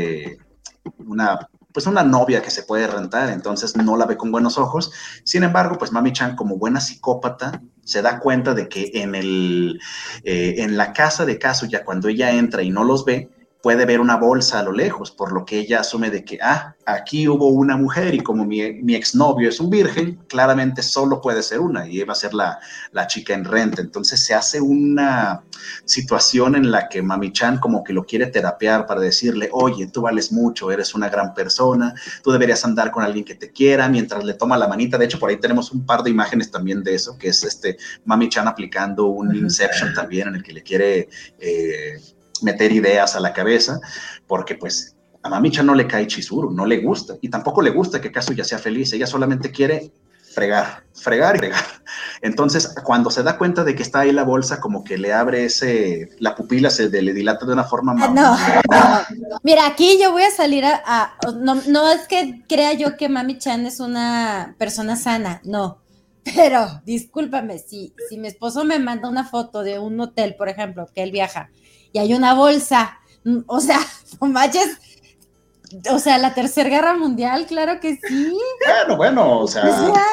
una novia que se puede rentar, entonces no la ve con buenos ojos. Sin embargo, pues Mami-chan, como buena psicópata, se da cuenta de que en la casa de Kazuya, cuando ella entra y no los ve, puede ver una bolsa a lo lejos, por lo que ella asume de que, aquí hubo una mujer y como mi exnovio es un virgen, claramente solo puede ser una y va a ser la chica en renta. Entonces se hace una situación en la que Mami-chan como que lo quiere terapear para decirle, oye, tú vales mucho, eres una gran persona, tú deberías andar con alguien que te quiera, mientras le toma la manita. De hecho, por ahí tenemos un par de imágenes también de eso, que es Mami-chan aplicando un Inception también en el que le quiere meter ideas a la cabeza, porque pues a Mami-chan no le cae Chizuru, no le gusta, y tampoco le gusta que Kazuya sea feliz, ella solamente quiere fregar y fregar. Entonces, cuando se da cuenta de que está ahí la bolsa, como que le abre la pupila le dilata de una forma no. Mira, aquí yo voy a salir no es que crea yo que Mami-chan es una persona sana, no, pero discúlpame, si mi esposo me manda una foto de un hotel, por ejemplo, que él viaja, y hay una bolsa, o sea, no manches, o sea, la Tercera Guerra Mundial, claro que sí. Bueno, o sea,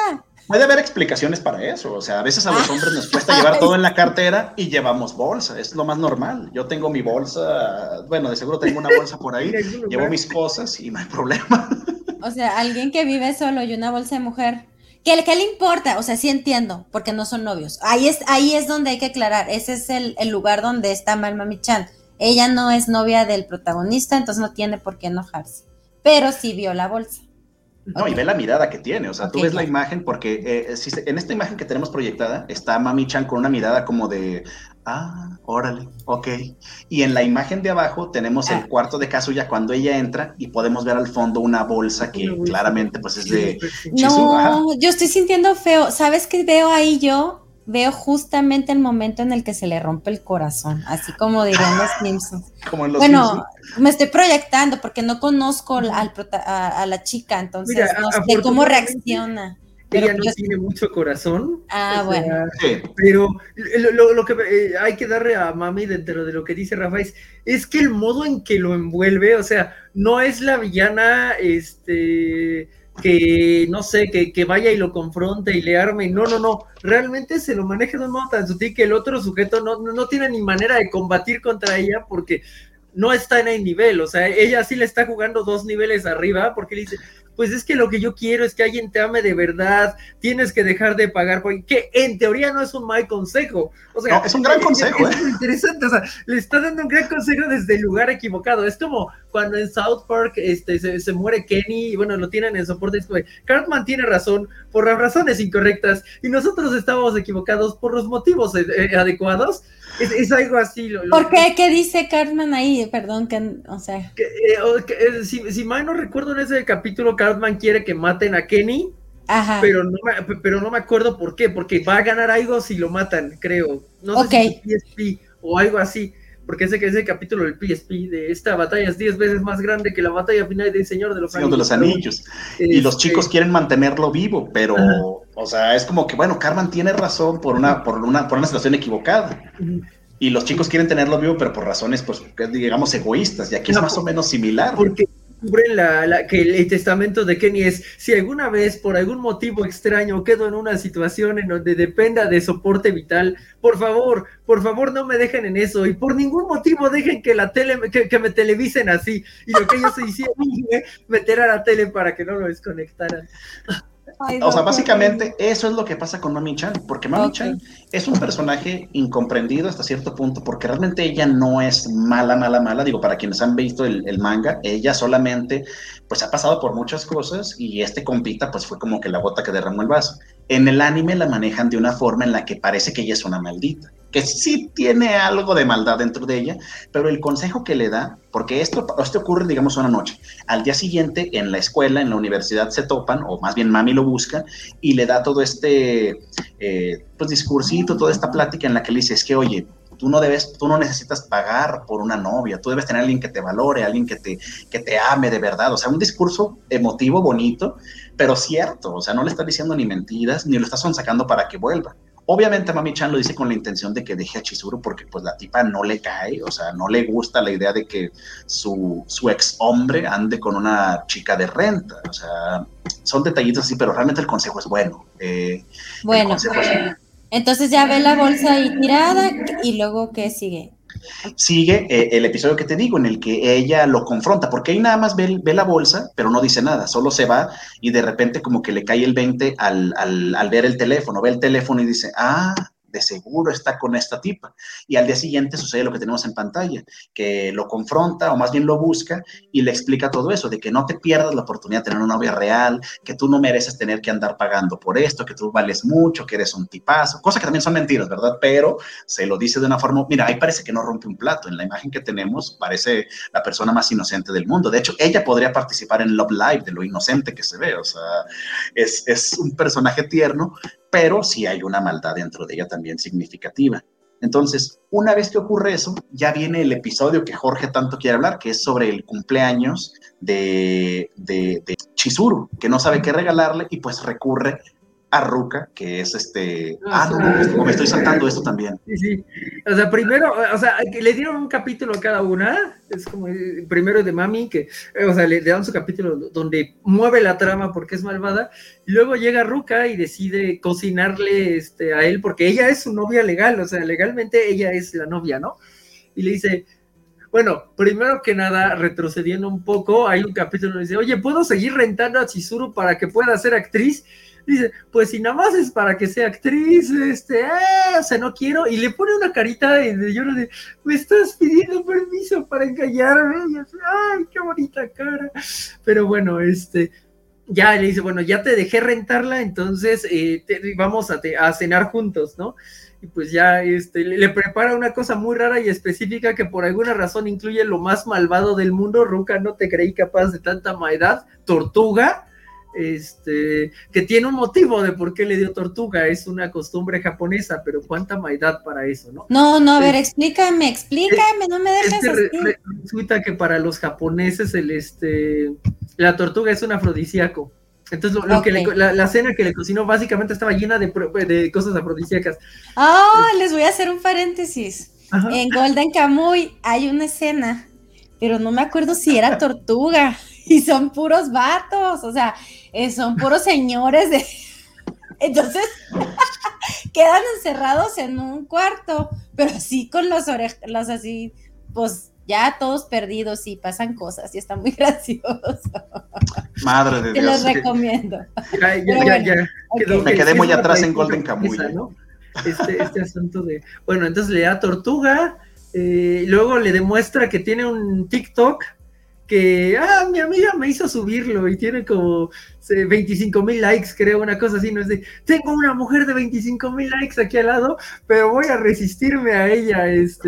Puede haber explicaciones para eso, o sea, a veces a los hombres nos cuesta llevar todo en la cartera y llevamos bolsa, es lo más normal. Yo tengo mi bolsa, bueno, de seguro tengo una bolsa por ahí, llevo mis cosas y no hay problema. O sea, alguien que vive solo y una bolsa de mujer, ¿qué le importa? O sea, sí entiendo, porque no son novios. Ahí es donde hay que aclarar, ese es el lugar donde está mal Mami-chan. Ella no es novia del protagonista, entonces no tiene por qué enojarse, pero sí vio la bolsa. No, y ve la mirada que tiene, o sea, tú ves la imagen porque en esta imagen que tenemos proyectada está Mami-chan con una mirada como de, órale, ok. Y en la imagen de abajo tenemos el cuarto de Kazuya cuando ella entra y podemos ver al fondo una bolsa que claramente pues es de Chizuru. No, yo estoy sintiendo feo. ¿Sabes qué veo ahí yo? Veo justamente el momento en el que se le rompe el corazón, así como dirían los Simpsons. Como en los Simpsons. Me estoy proyectando porque no conozco a la chica, entonces mira, no sé cómo reacciona. Ella no tiene mucho corazón. Bueno. Sí. Pero lo que hay que darle a Mami dentro de lo que dice Rafa es que el modo en que lo envuelve, o sea, no es la villana, que no sé, que vaya y lo confronte y le arme, no, realmente se lo maneja de un modo tan sutil que el otro sujeto no tiene ni manera de combatir contra ella porque no está en el nivel, o sea, ella sí le está jugando 2 niveles arriba porque le dice, pues es que lo que yo quiero es que alguien te ame de verdad, tienes que dejar de pagar, que en teoría no es un mal consejo, o sea, no, es un gran consejo, es muy interesante, o sea, le está dando un gran consejo desde el lugar equivocado, es como cuando en South Park se muere Kenny y bueno, lo tienen en soporte, es como, Cartman tiene razón por las razones incorrectas y nosotros estábamos equivocados por los motivos adecuados. Es algo así. ¿Por qué? ¿Qué dice Cartman ahí? Perdón, o sea. Si mal no recuerdo, en ese capítulo Cartman quiere que maten a Kenny, ajá, pero no me acuerdo por qué, porque va a ganar algo si lo matan, creo. No sé si es PSP o algo así, porque ese capítulo del PSP de esta batalla es 10 veces más grande que la batalla final del Señor de los Anillos. Y los chicos quieren mantenerlo vivo, pero, o sea, es como que, bueno, Cartman tiene razón por una situación equivocada. Y los chicos quieren tenerlo vivo, pero por razones, pues, digamos, egoístas. Y aquí es más o menos similar. Porque descubren que el testamento de Kenny es, si alguna vez, por algún motivo extraño, quedo en una situación en donde dependa de soporte vital, por favor, no me dejen en eso. Y por ningún motivo dejen que que me televisen así. Y lo que ellos hicieron fue meter a la tele para que no lo desconectaran. O sea, básicamente eso es lo que pasa con Mami-chan, porque Mami-chan es un personaje incomprendido hasta cierto punto, porque realmente ella no es mala, digo, para quienes han visto el manga, ella solamente, pues ha pasado por muchas cosas y este compita, pues fue como que la gota que derramó el vaso. En el anime la manejan de una forma en la que parece que ella es una maldita, que sí tiene algo de maldad dentro de ella, pero el consejo que le da, porque esto ocurre, digamos, una noche, al día siguiente en la escuela, en la universidad se topan, o más bien Mami lo busca, y le da todo este, pues, discursito, toda esta plática en la que le dice, es que, oye, tú no necesitas pagar por una novia, tú debes tener a alguien que te valore, alguien que te ame de verdad, o sea, un discurso emotivo, bonito, pero cierto, o sea, no le estás diciendo ni mentiras, ni lo estás sonsacando para que vuelva. Obviamente Mami-chan lo dice con la intención de que deje a Chizuru porque pues la tipa no le cae, o sea, no le gusta la idea de que su ex hombre ande con una chica de renta, o sea, son detallitos así, pero realmente el consejo es bueno. Bueno, entonces ya ve la bolsa ahí tirada y luego ¿qué sigue? Sigue el episodio que te digo, en el que ella lo confronta, porque ahí nada más ve la bolsa, pero no dice nada, solo se va y de repente como que le cae el 20 al ver el teléfono, ve el teléfono y dice, de seguro está con esta tipa. Y al día siguiente sucede lo que tenemos en pantalla, que lo confronta o más bien lo busca y le explica todo eso, de que no te pierdas la oportunidad de tener una novia real, que tú no mereces tener que andar pagando por esto, que tú vales mucho, que eres un tipazo, cosas que también son mentiras, ¿verdad? Pero se lo dice de una forma, mira, ahí parece que no rompe un plato, en la imagen que tenemos parece la persona más inocente del mundo, de hecho, ella podría participar en Love Live, de lo inocente que se ve, o sea, es un personaje tierno, pero sí hay una maldad dentro de ella también significativa. Entonces, una vez que ocurre eso, ya viene el episodio que Jorge tanto quiere hablar, que es sobre el cumpleaños de Chizuru, que no sabe qué regalarle y pues recurre a Ruka, que es no, me estoy saltando esto también. Sí. O sea, primero, que le dieron un capítulo a cada una, es como el primero de Mami, que, le dan su capítulo donde mueve la trama porque es malvada, y luego llega Ruka y decide cocinarle a él, porque ella es su novia legal, o sea, legalmente ella es la novia, ¿no? Y le dice, bueno, primero que nada, retrocediendo un poco, hay un capítulo donde dice, oye, ¿puedo seguir rentando a Chizuru para que pueda ser actriz? Dice, pues si nada más es para que sea actriz, no quiero, y le pone una carita de lloro de, me estás pidiendo permiso para engañarme, y así, ay, qué bonita cara, pero bueno, ya le dice, bueno, ya te dejé rentarla, entonces vamos a cenar juntos, ¿no? Y pues ya le prepara una cosa muy rara y específica que por alguna razón incluye lo más malvado del mundo. Ruka, no te creí capaz de tanta maldad, tortuga, que tiene un motivo de por qué le dio tortuga, es una costumbre japonesa, pero cuánta maldad para eso, ¿no? No, a ver, explícame, no me dejes así. Resulta que para los japoneses la tortuga es un afrodisíaco. Entonces, la cena que le cocinó básicamente estaba llena de cosas afrodisíacas. Les voy a hacer un paréntesis. Ajá. En Golden Kamuy hay una escena, pero no me acuerdo si era tortuga, y son puros vatos, o sea, son puros señores de... Entonces, quedan encerrados en un cuarto, pero así con los así, pues ya todos perdidos y pasan cosas y está muy gracioso. Madre de Dios. Te los recomiendo. Ya. Me quedé muy atrás en Golden Kamuy. ¿No? Este asunto de... Bueno, entonces le da tortuga, luego le demuestra que tiene un TikTok que, mi amiga me hizo subirlo y tiene como 25,000 likes, creo, una cosa así, no es de, tengo una mujer de 25,000 likes aquí al lado, pero voy a resistirme a ella,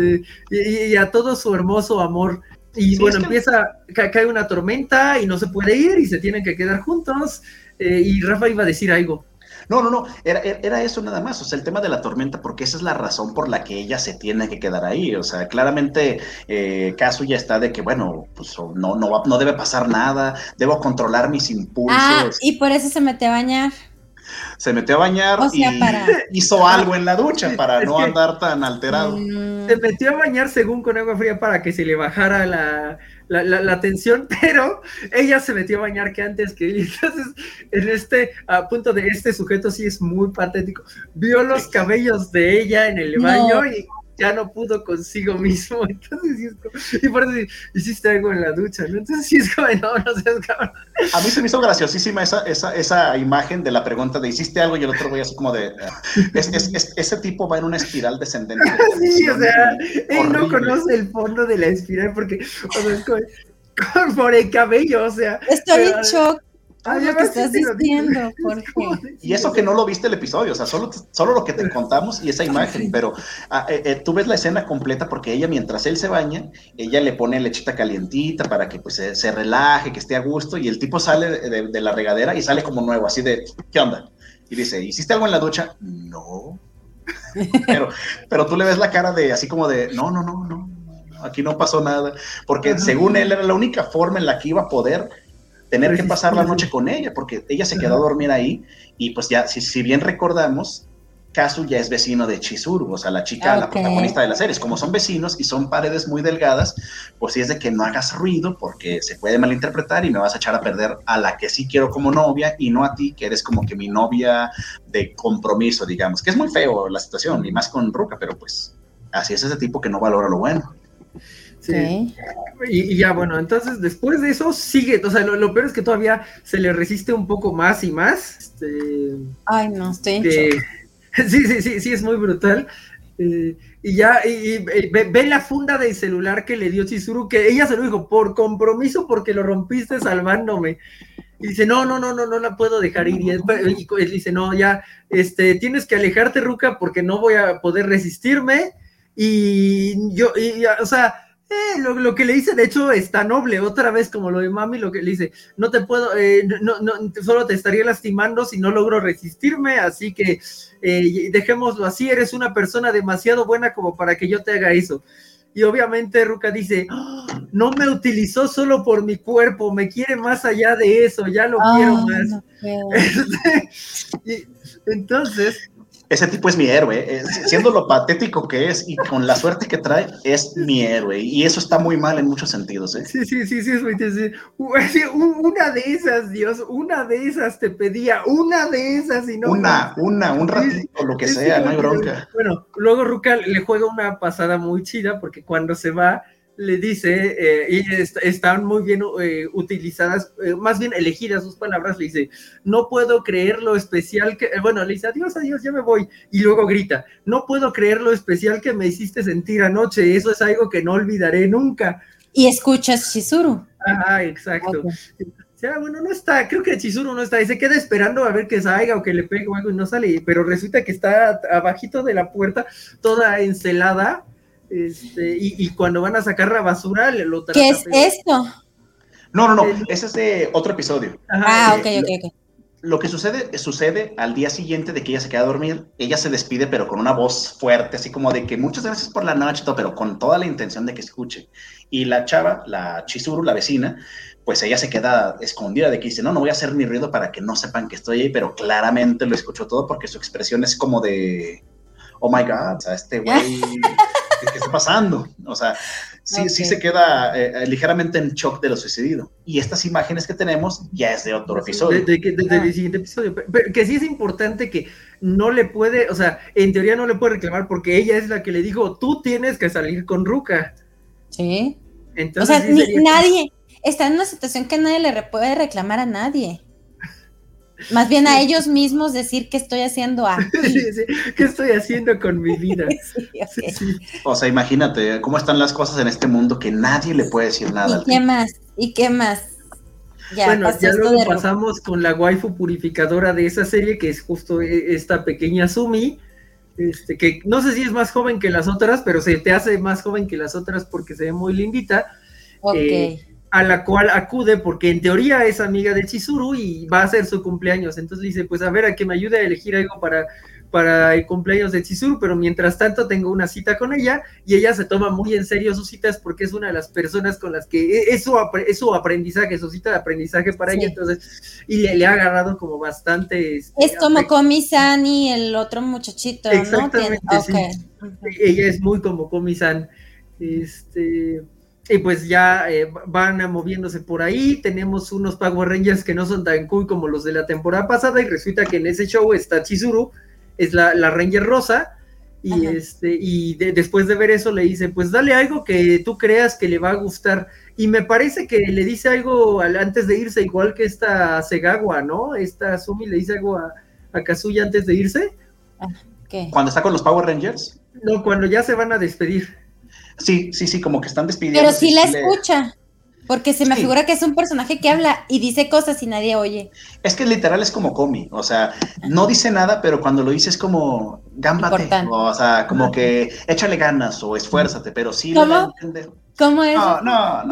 y a todo su hermoso amor. Y sí, bueno, cae una tormenta y no se puede ir y se tienen que quedar juntos, y Rafa iba a decir algo. No, era eso nada más, o sea, el tema de la tormenta, porque esa es la razón por la que ella se tiene que quedar ahí, o sea, claramente Kazuya está de que, bueno, pues no debe pasar nada, debo controlar mis impulsos. Y por eso se metió a bañar. Se metió a bañar, o sea, hizo algo en la ducha para no andar tan alterado. Se metió a bañar según con agua fría para que se le bajara la tensión, pero ella se metió a bañar que antes que él. Entonces, a punto de sujeto sí es muy patético. Vio los cabellos de ella en el baño y ya no pudo consigo mismo. Entonces sí es como, y por eso hiciste algo en la ducha, ¿no? Entonces sí es como, no seas cabrón. A mí se me hizo graciosísima esa imagen de la pregunta de ¿hiciste algo? Y el otro güey así como de ese tipo va en una espiral descendente. Sí, o sea, él no conoce el fondo de la espiral porque, o sea, es como por el cabello, o sea. Estoy en shock. Lo que estás diciendo, Jorge. Y eso que no lo viste el episodio, o sea, solo lo que te contamos y esa imagen, pero tú ves la escena completa porque ella, mientras él se baña, ella le pone lechita calientita para que pues se relaje, que esté a gusto, y el tipo sale de la regadera y sale como nuevo, así de, ¿qué onda? Y dice, ¿hiciste algo en la ducha? No. Pero tú le ves la cara de, así como de, no, aquí no pasó nada, porque según él era la única forma en la que iba a poder tener que pasar la noche con ella, porque ella se quedó a dormir ahí, y pues ya, si bien recordamos, Kazu ya es vecino de Chizuru, o sea, la chica, la protagonista de la serie. Como son vecinos y son paredes muy delgadas, pues sí es de que no hagas ruido, porque se puede malinterpretar y me vas a echar a perder a la que sí quiero como novia, y no a ti, que eres como que mi novia de compromiso, digamos, que es muy feo la situación, y más con Ruka, pero pues así es ese tipo que no valora lo bueno. Sí. Y ya, bueno, entonces después de eso sigue, o sea, lo peor es que todavía se le resiste un poco más y más. Ay, no, estoy en shock. Sí, es muy brutal. Y ya, ve la funda del celular que le dio Chizuru, que ella se lo dijo, por compromiso, porque lo rompiste salvándome. Y dice, no la puedo dejar ir. Y él dice, no, ya, tienes que alejarte, Ruka, porque no voy a poder resistirme. O sea, lo que le dice, de hecho, está noble, otra vez como lo de Mami, lo que le dice, no te puedo, solo te estaría lastimando si no logro resistirme, así que dejémoslo así, eres una persona demasiado buena como para que yo te haga eso. Y obviamente Ruka dice, oh, no me utilizó solo por mi cuerpo, me quiere más allá de eso, ya lo quiero más. No puedo. Entonces... Ese tipo es mi héroe, siendo lo patético que es y con la suerte que trae, es mi héroe. Y eso está muy mal en muchos sentidos, ¿eh? Sí, es muy sí. Una de esas, Dios, una de esas te pedía, una de esas y no. Un ratito, lo que sea, no hay bronca. Bueno, luego Ruka le juega una pasada muy chida porque cuando se va, le dice, y están muy bien utilizadas, más bien elegidas sus palabras, le dice, no puedo creer lo especial que, bueno, le dice, adiós, ya me voy, y luego grita, no puedo creer lo especial que me hiciste sentir anoche, eso es algo que no olvidaré nunca. Y escuchas Chizuru. Ajá, exacto. Okay. O sea, bueno, no está, creo que Chizuru no está, y se queda esperando a ver que salga o que le pegue o algo y no sale, pero resulta que está abajito de la puerta, toda encelada, y cuando van a sacar la basura, lo trata. ¿Qué es esto? No, ese es de otro episodio. Ajá, ok. Lo que sucede al día siguiente de que ella se queda a dormir, ella se despide, pero con una voz fuerte, así como de que muchas gracias por la noche, pero con toda la intención de que escuche. Y la chava, la Chizuru, la vecina, pues ella se queda escondida de que dice, no voy a hacer ni ruido para que no sepan que estoy ahí, pero claramente lo escuchó todo porque su expresión es como de, oh my God, o sea, este güey, ¿qué está pasando? O sea, sí se queda ligeramente en shock de lo sucedido. Y estas imágenes que tenemos ya es de otro episodio. Del siguiente episodio. Pero que sí es importante que no le puede, o sea, en teoría no le puede reclamar porque ella es la que le dijo, tú tienes que salir con Ruka. Sí. Entonces, o sea, nadie está en una situación que nadie le puede reclamar a nadie. Más bien a ellos mismos decir qué estoy haciendo aquí. Sí. ¿Qué estoy haciendo con mi vida? Sí. O sea, imagínate cómo están las cosas en este mundo que nadie le puede decir nada. ¿Y qué más? Ya luego pasamos con la waifu purificadora de esa serie, que es justo esta pequeña Sumi, que no sé si es más joven que las otras, pero se te hace más joven que las otras porque se ve muy lindita. Ok. A la cual acude porque en teoría es amiga de Chizuru y va a ser su cumpleaños. Entonces dice, pues a ver, a que me ayude a elegir algo para el cumpleaños de Chizuru, pero mientras tanto tengo una cita con ella y ella se toma muy en serio sus citas porque es una de las personas con las que es su aprendizaje, su cita de aprendizaje para ella. Entonces, y le ha agarrado como bastante... Es como Komi-san y el otro muchachito, exactamente, ¿no? Sí. Ella es muy como Komi-san. Y pues ya van moviéndose por ahí, tenemos unos Power Rangers que no son tan cool como los de la temporada pasada, y resulta que en ese show está Chizuru, es la Ranger rosa, y después de ver eso le dice, pues dale algo que tú creas que le va a gustar, y me parece que le dice algo antes de irse, igual que esta Segawa, ¿no? Esta Sumi le dice algo a Kazuya antes de irse. ¿Qué? ¿Cuando está con los Power Rangers? No, cuando ya se van a despedir. Sí, como que están despidiendo. Pero sí la escucha, porque se me figura que es un personaje que habla y dice cosas y nadie oye. Es que literal es como Komi, o sea, no dice nada, pero cuando lo dice es como, gámbate, o sea, como que échale ganas o esfuérzate, pero sí ¿Cómo? le da a entender. ¿Cómo es? No.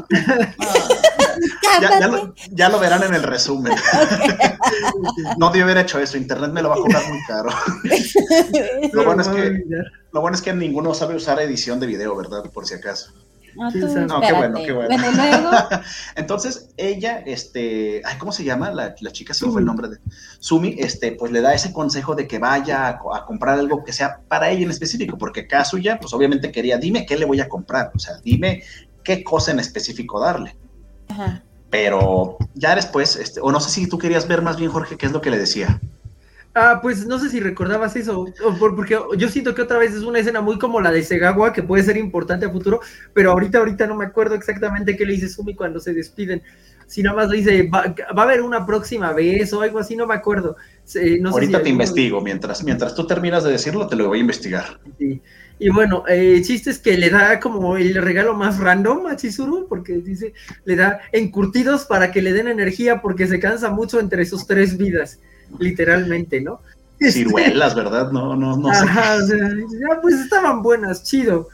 Ya lo verán en el resumen. No debe haber hecho eso, internet me lo va a cobrar muy caro. Lo bueno es que ninguno sabe usar edición de video, ¿verdad? Por si acaso. Qué bueno. Bueno, luego. Entonces, ella, ¿cómo se llama? La chica, se me fue el nombre de Sumi, pues le da ese consejo de que vaya a comprar algo que sea para ella en específico, porque Kazuya, pues obviamente quería, dime qué le voy a comprar, o sea, dime qué cosa en específico darle. Ajá. Pero ya después, o no sé si tú querías ver más bien, Jorge, qué es lo que le decía. Pues no sé si recordabas eso, porque yo siento que otra vez es una escena muy como la de Segawa, que puede ser importante a futuro, pero ahorita no me acuerdo exactamente qué le dice Sumi cuando se despiden. Si nada más le dice, va a haber una próxima vez o algo así, no me acuerdo. No ahorita sé si te investigo, mientras tú terminas de decirlo, te lo voy a investigar. Sí. Y bueno, el chiste es que le da como el regalo más random a Chizuru, porque dice, le da encurtidos para que le den energía, porque se cansa mucho entre sus 3 vidas. Literalmente, ¿no? Ciruelas, ¿verdad? No Ajá, sé. O sea, ya pues estaban buenas, chido.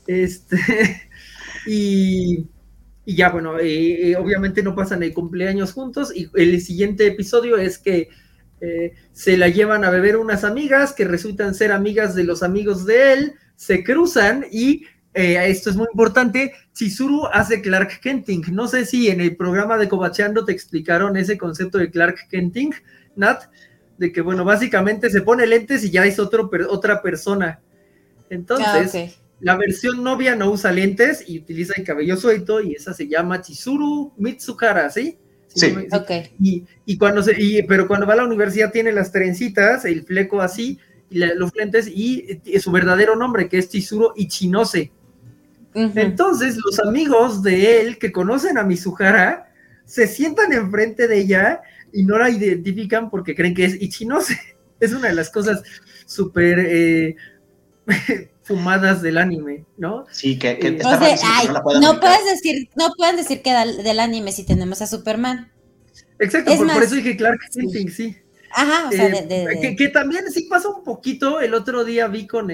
Y ya, bueno, obviamente no pasan el cumpleaños juntos, y el siguiente episodio es que se la llevan a beber unas amigas que resultan ser amigas de los amigos de él, se cruzan y esto es muy importante, Chizuru hace Clark Kenting. No sé si en el programa de Covacheando te explicaron ese concepto de Clark Kenting, Nat, de que, bueno, básicamente se pone lentes y ya es otra persona. Entonces, okay. La versión novia no usa lentes y utiliza el cabello suelto, y esa se llama Chizuru Mitsuhara, ¿sí? Sí. Ok. Pero cuando va a la universidad tiene las trencitas, el fleco así, y los lentes, y su verdadero nombre, que es Chizuru Ichinose. Uh-huh. Entonces, los amigos de él que conocen a Mitsuhara se sientan enfrente de ella y no la identifican porque creen que es Ichinose. Es una de las cosas súper fumadas del anime, ¿no? Sí, que está no pueden decir que del anime si tenemos a Superman. Exacto, por eso dije Clark Kenting, sí. Ajá, o sea, que también sí pasa un poquito. El otro día vi con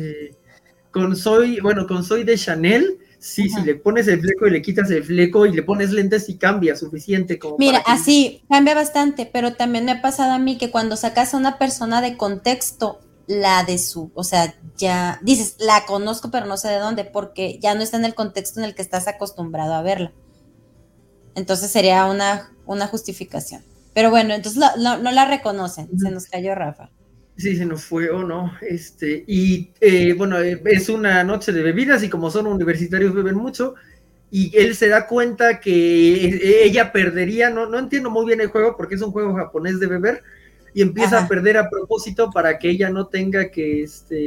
Soy de Chanel. Sí, si le pones el fleco y le quitas el fleco y le pones lentes y cambia suficiente. Como mira, así cambia bastante, pero también me ha pasado a mí que cuando sacas a una persona de contexto, o sea, ya dices, la conozco pero no sé de dónde, porque ya no está en el contexto en el que estás acostumbrado a verla. Entonces sería una justificación. Pero bueno, entonces no la reconocen. Se nos cayó Rafa. Sí, se nos fue o no. Bueno, es una noche de bebidas y como son universitarios beben mucho, y él se da cuenta que ella perdería, no entiendo muy bien el juego porque es un juego japonés de beber, y empieza a perder a propósito para que ella no tenga que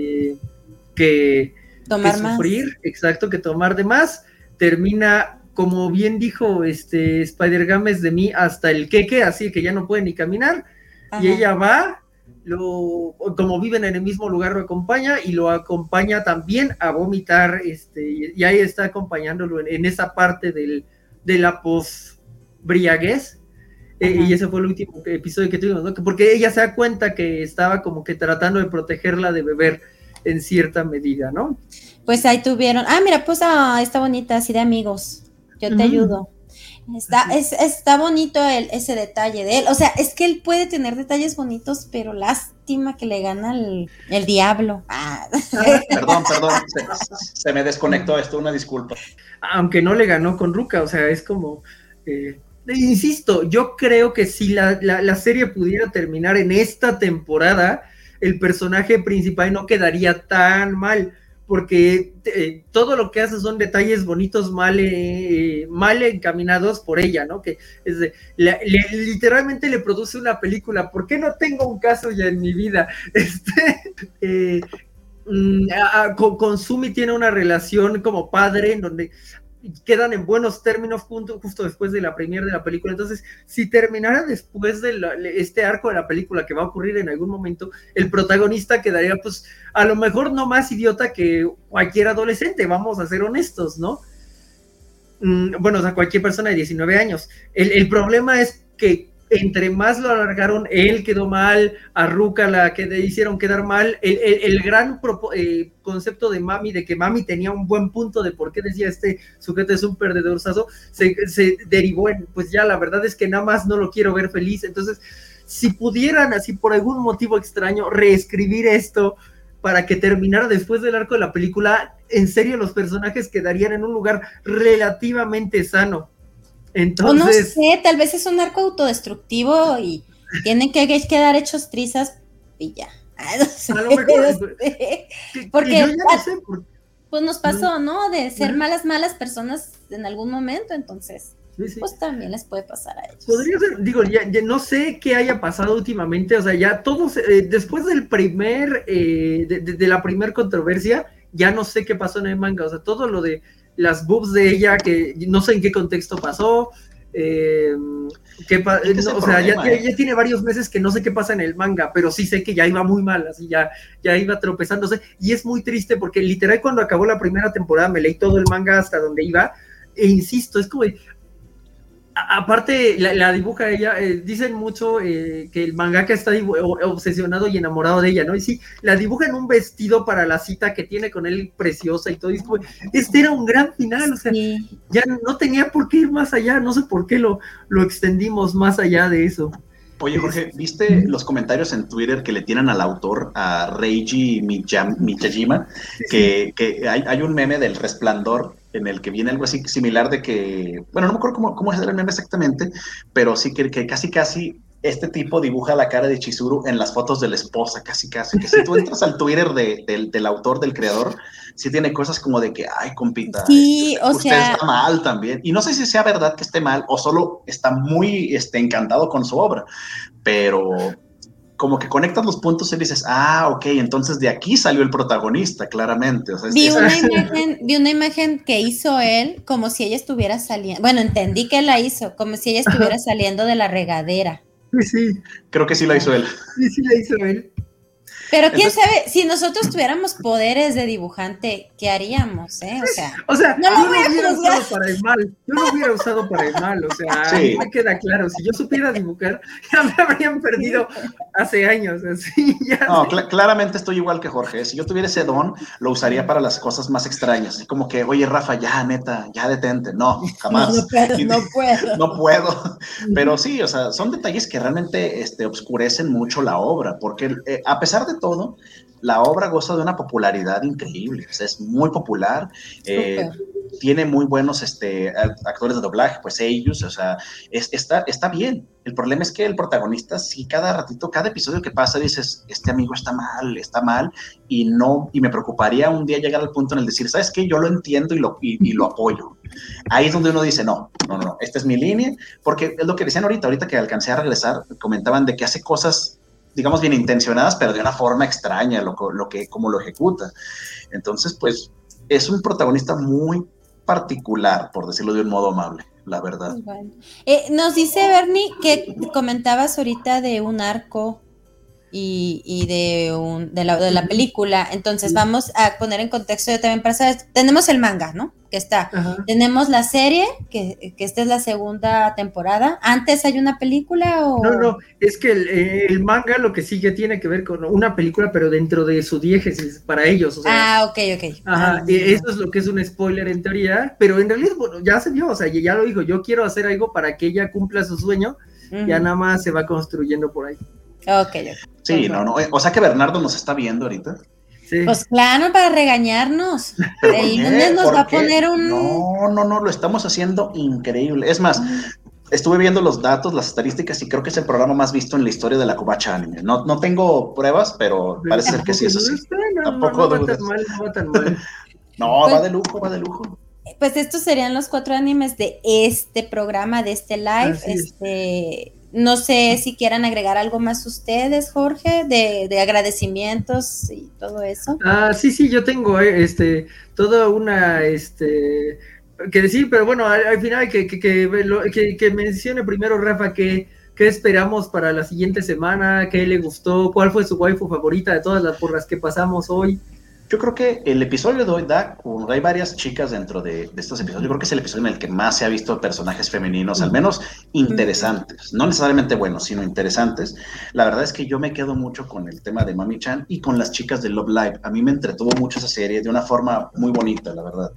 sufrir, más. Exacto, que tomar de más. Termina, como bien dijo Spider-Games de mí, hasta el queque, así que ya no puede ni caminar. Ajá. Y ella va, como viven en el mismo lugar, lo acompaña y lo acompaña también a vomitar, y ahí está acompañándolo en esa parte de la post-briaguez. Y ese fue el último episodio que tuvimos, ¿no? Porque ella se da cuenta que estaba como que tratando de protegerla de beber en cierta medida, ¿no? Pues ahí tuvieron, mira, pues está bonita, así de amigos, yo te ayudo. Está bonito ese detalle de él, o sea, es que él puede tener detalles bonitos, pero lástima que le gana el diablo. Perdón, se me desconectó esto, una disculpa. Aunque no le ganó con Ruka, o sea, es como... insisto, yo creo que si la serie pudiera terminar en esta temporada, el personaje principal no quedaría tan mal, porque todo lo que hace son detalles bonitos mal encaminados por ella, ¿no? Que literalmente le produce una película. ¿Por qué no tengo un caso ya en mi vida? Con Sumi tiene una relación como padre en donde quedan en buenos términos justo después de la premiere de la película. Entonces, si terminara después de este arco de la película que va a ocurrir en algún momento, el protagonista quedaría, pues, a lo mejor no más idiota que cualquier adolescente, vamos a ser honestos, ¿no? Bueno, o sea, cualquier persona de 19 años. El problema es que entre más lo alargaron, él quedó mal, a Ruka la que le hicieron quedar mal, el gran concepto de Mami, de que Mami tenía un buen punto de por qué decía este sujeto es un perdedorzazo, se derivó en, pues ya la verdad es que nada más no lo quiero ver feliz. Entonces, si pudieran así por algún motivo extraño reescribir esto para que terminara después del arco de la película, en serio los personajes quedarían en un lugar relativamente sano. Entonces, o no sé, tal vez es un arco autodestructivo y tienen que quedar hechos trizas y ya. No sé, a lo mejor, porque yo ya no sé pues nos pasó, ¿no? De ser malas personas en algún momento, entonces pues también les puede pasar a ellos. Podría ser, digo, ya no sé qué haya pasado últimamente, o sea, ya todos, después del de la primer controversia, ya no sé qué pasó en el manga, o sea, todo lo de las boobs de ella, que no sé en qué contexto pasó, o sea, ya tiene varios meses que no sé qué pasa en el manga, pero sí sé que ya iba muy mal, así ya iba tropezándose, y es muy triste porque literal cuando acabó la primera temporada me leí todo el manga hasta donde iba, e insisto, es como... Aparte, la dibuja ella, dicen mucho que el mangaka está obsesionado y enamorado de ella, ¿no? Y sí, la dibuja en un vestido para la cita que tiene con él preciosa y todo, y es como, este era un gran final, o sea, ya no tenía por qué ir más allá, no sé por qué lo extendimos más allá de eso. Oye, Jorge, ¿viste los comentarios en Twitter que le tienen al autor, a Reiji Miyajima? Que hay un meme del Resplandor en el que viene algo así similar de que, bueno, no me acuerdo cómo es el meme exactamente, pero sí que casi este tipo dibuja la cara de Chizuru en las fotos de la esposa, casi. Que si tú entras al Twitter del autor, del creador, sí tiene cosas como de que, ay, compita, Sí, o usted sea, está mal también. Y no sé si sea verdad que esté mal o solo está muy encantado con su obra, pero como que conectas los puntos y dices, ok, entonces de aquí salió el protagonista, claramente. O sea, vi una imagen que hizo él como si ella estuviera saliendo, bueno, entendí que la hizo, como si ella estuviera saliendo de la regadera. Sí. Creo que sí la hizo él. Sí, la hizo él. Pero quién sabe, si nosotros tuviéramos poderes de dibujante, ¿qué haríamos? O sea, no yo lo hubiera usado para el mal. Yo lo hubiera usado para el mal. O sea, sí. A mí me queda claro. Si yo supiera dibujar, ya me habrían perdido hace años. Así, ya no, claramente estoy igual que Jorge. Si yo tuviera ese don, lo usaría para las cosas más extrañas. Así como que, oye, Rafa, ya, neta, ya detente. No, jamás. No puedo. Pero sí, o sea, son detalles que realmente obscurecen mucho la obra, porque a pesar de todo, la obra goza de una popularidad increíble, o sea, es muy popular, tiene muy buenos actores de doblaje, pues ellos, o sea, está bien. El problema es que el protagonista, sí, cada ratito, cada episodio que pasa, dices, este amigo está mal, y me preocuparía un día llegar al punto en el decir, ¿sabes qué? Yo lo entiendo y lo apoyo. Ahí es donde uno dice, no, esta es mi línea, porque es lo que decían ahorita que alcancé a regresar, comentaban de que hace cosas, digamos, bien intencionadas, pero de una forma extraña, como lo ejecuta. Entonces, pues, es un protagonista muy particular, por decirlo de un modo amable, la verdad. Bueno. Nos dice Bernie que comentabas ahorita de un arco y de la película, entonces vamos a poner en contexto yo también para saber, tenemos el manga, ¿no? Que está, tenemos la serie, que esta es la segunda temporada, ¿antes hay una película o...? No, es que el manga lo que sigue tiene que ver con una película, pero dentro de su diégesis para ellos, o sea... ok. Ajá, eso es lo que es un spoiler en teoría, pero en realidad, bueno, ya se vio, o sea, ya lo dijo, yo quiero hacer algo para que ella cumpla su sueño, ya nada más se va construyendo por ahí. Ok. Sí, no, o sea que Bernardo nos está viendo ahorita. Sí. Pues claro, para regañarnos. El lunes nos va a poner un... No, lo estamos haciendo increíble. Es más, estuve viendo los datos, las estadísticas, y creo que es el programa más visto en la historia de la Kobacha Anime. No tengo pruebas, pero parece ser que sí es así. Tampoco no va tan mal. No, pues, va de lujo. Pues estos serían los 4 animes de este programa, de este live. No sé si quieran agregar algo más ustedes, Jorge, de agradecimientos y todo eso. Sí, yo tengo toda una que decir, pero bueno, al final que mencione primero Rafa qué esperamos para la siguiente semana, qué le gustó, cuál fue su waifu favorita de todas las por las que pasamos hoy. Yo creo que el episodio de hoy hay varias chicas dentro de estos episodios. Yo creo que es el episodio en el que más se ha visto personajes femeninos, al menos interesantes. No necesariamente buenos, sino interesantes. La verdad es que yo me quedo mucho con el tema de Mami-chan y con las chicas de Love Live. A mí me entretuvo mucho esa serie de una forma muy bonita, la verdad.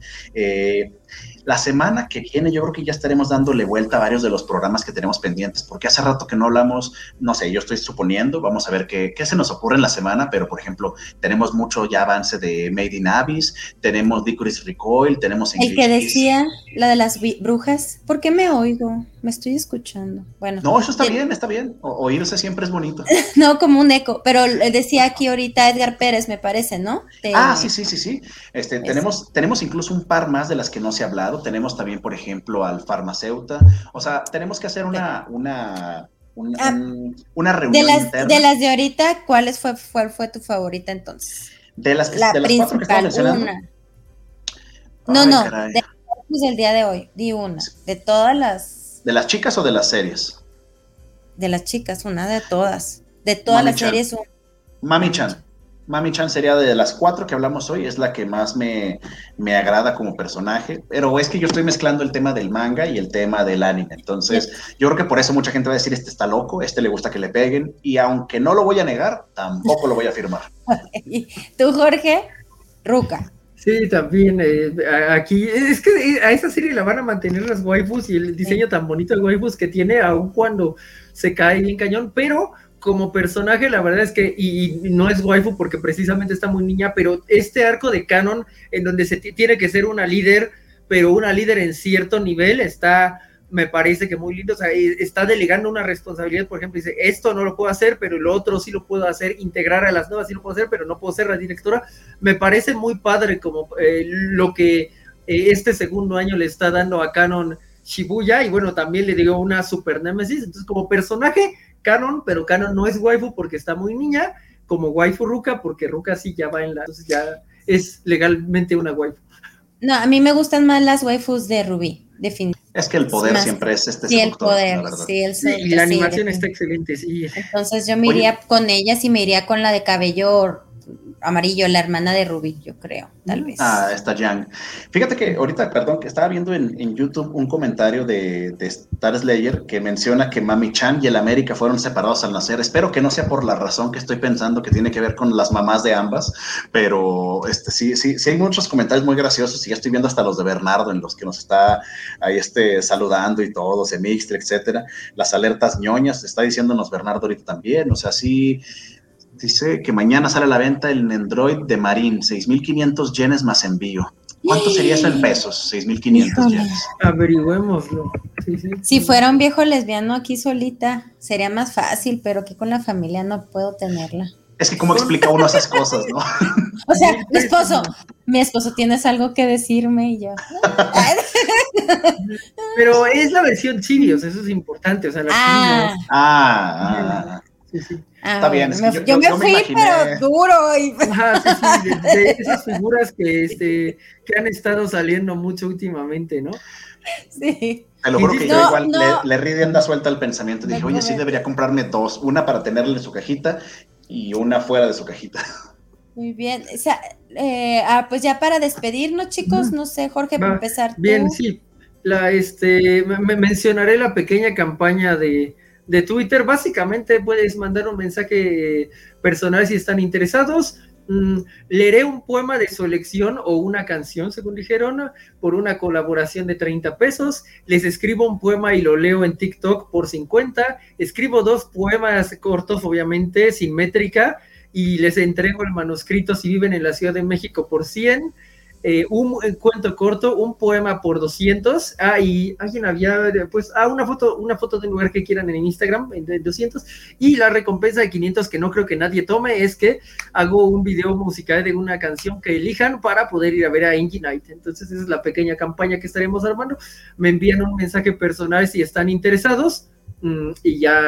La semana que viene yo creo que ya estaremos dándole vuelta a varios de los programas que tenemos pendientes, porque hace rato que no hablamos, no sé, yo estoy suponiendo, vamos a ver qué se nos ocurre en la semana, pero por ejemplo, tenemos mucho ya avance de Made in Abyss, tenemos Licorice Recoil, tenemos English. El que decía, la de las brujas, ¿por qué me oigo? Me estoy escuchando. Bueno. No, eso está bien, oírse siempre es bonito. No, como un eco, pero decía aquí ahorita Edgar Pérez, me parece, ¿no? Sí. Tenemos incluso un par más de las que no se ha hablado. Tenemos también, por ejemplo, al Farmacéuta. O sea, tenemos que hacer una reunión interna. De las de ahorita, ¿cuál fue tu favorita entonces? De las 4 que estamos mencionando. Una. Del día de hoy, di una. De todas las... ¿De las chicas o de las series? De las chicas, una de todas. De todas las series, una. Mami-chan sería de las 4 que hablamos hoy, es la que más me agrada como personaje, pero es que yo estoy mezclando el tema del manga y el tema del anime, entonces yo creo que por eso mucha gente va a decir, este está loco, le gusta que le peguen, y aunque no lo voy a negar, tampoco lo voy a afirmar. ¿Tú, Jorge? Ruka. Sí, también, aquí, es que a esa serie la van a mantener las waifus y el diseño tan bonito de waifus que tiene, aun cuando se cae bien cañón, pero como personaje, la verdad es que, y no es waifu porque precisamente está muy niña, pero este arco de canon, en donde se tiene que ser una líder, pero una líder en cierto nivel, me parece que muy lindo, o sea, está delegando una responsabilidad, por ejemplo, dice, esto no lo puedo hacer, pero lo otro sí lo puedo hacer, integrar a las nuevas sí lo puedo hacer, pero no puedo ser la directora. Me parece muy padre como lo que este segundo año le está dando a Canon Shibuya, y bueno, también le dio una super némesis, entonces como personaje, Canon, pero Canon no es waifu porque está muy niña, como waifu Ruka, porque Ruka sí ya va entonces ya es legalmente una waifu. No, a mí me gustan más las waifus de Ruby, definitivamente. Es que el poder siempre es sí, seductor, el poder, la verdad. Sí, y la animación está excelente, sí. Entonces yo me iría con ellas y me iría con la de cabello amarillo, la hermana de Ruby, yo creo, tal vez. Está Yang. Fíjate que ahorita, perdón, que estaba viendo en YouTube un comentario de Star Slayer que menciona que Mami Chan y el América fueron separados al nacer. Espero que no sea por la razón que estoy pensando que tiene que ver con las mamás de ambas, pero sí hay muchos comentarios muy graciosos y ya estoy viendo hasta los de Bernardo en los que nos está ahí saludando y todo, Semixtre, etcétera. Las alertas ñoñas, está diciéndonos Bernardo ahorita también, o sea, sí. Dice que mañana sale a la venta el Nendroid de Marín, 6,500 yenes más envío. ¿Cuánto sería eso en pesos? 6,500 yenes. Averigüémoslo. Sí. Si fuera un viejo lesbiano aquí solita, sería más fácil, pero aquí con la familia no puedo tenerla. Es que cómo explica uno esas cosas, ¿no? O sea, mi esposo, ¿tienes algo que decirme? Y yo. Pero es la versión chibi, o sea, eso es importante, o sea, la Sí. Está bien. Es que yo me fui, pero duro. De esas figuras que han estado saliendo mucho últimamente, ¿no? Sí. Te lo juro que yo igual le rienda suelta el pensamiento. Dije, oye, sí debería comprarme dos. Una para tenerle su cajita y una fuera de su cajita. Muy bien. O sea, pues ya para despedirnos, chicos, no sé, Jorge, para empezar tú. Bien, sí. Me mencionaré la pequeña campaña de Twitter. Básicamente puedes mandar un mensaje personal si están interesados. Leeré un poema de su elección o una canción, según dijeron, por una colaboración de 30 pesos. Les escribo un poema y lo leo en TikTok por 50. Escribo 2 poemas cortos, obviamente, sin métrica, y les entrego el manuscrito si viven en la Ciudad de México por 100. Un cuento corto, un poema por 200. Y alguien había, pues, una foto de un lugar que quieran en Instagram, de 200. Y la recompensa de 500, que no creo que nadie tome, es que hago un video musical de una canción que elijan para poder ir a ver a Angie Knight. Entonces, esa es la pequeña campaña que estaremos armando. Me envían un mensaje personal si están interesados, y ya,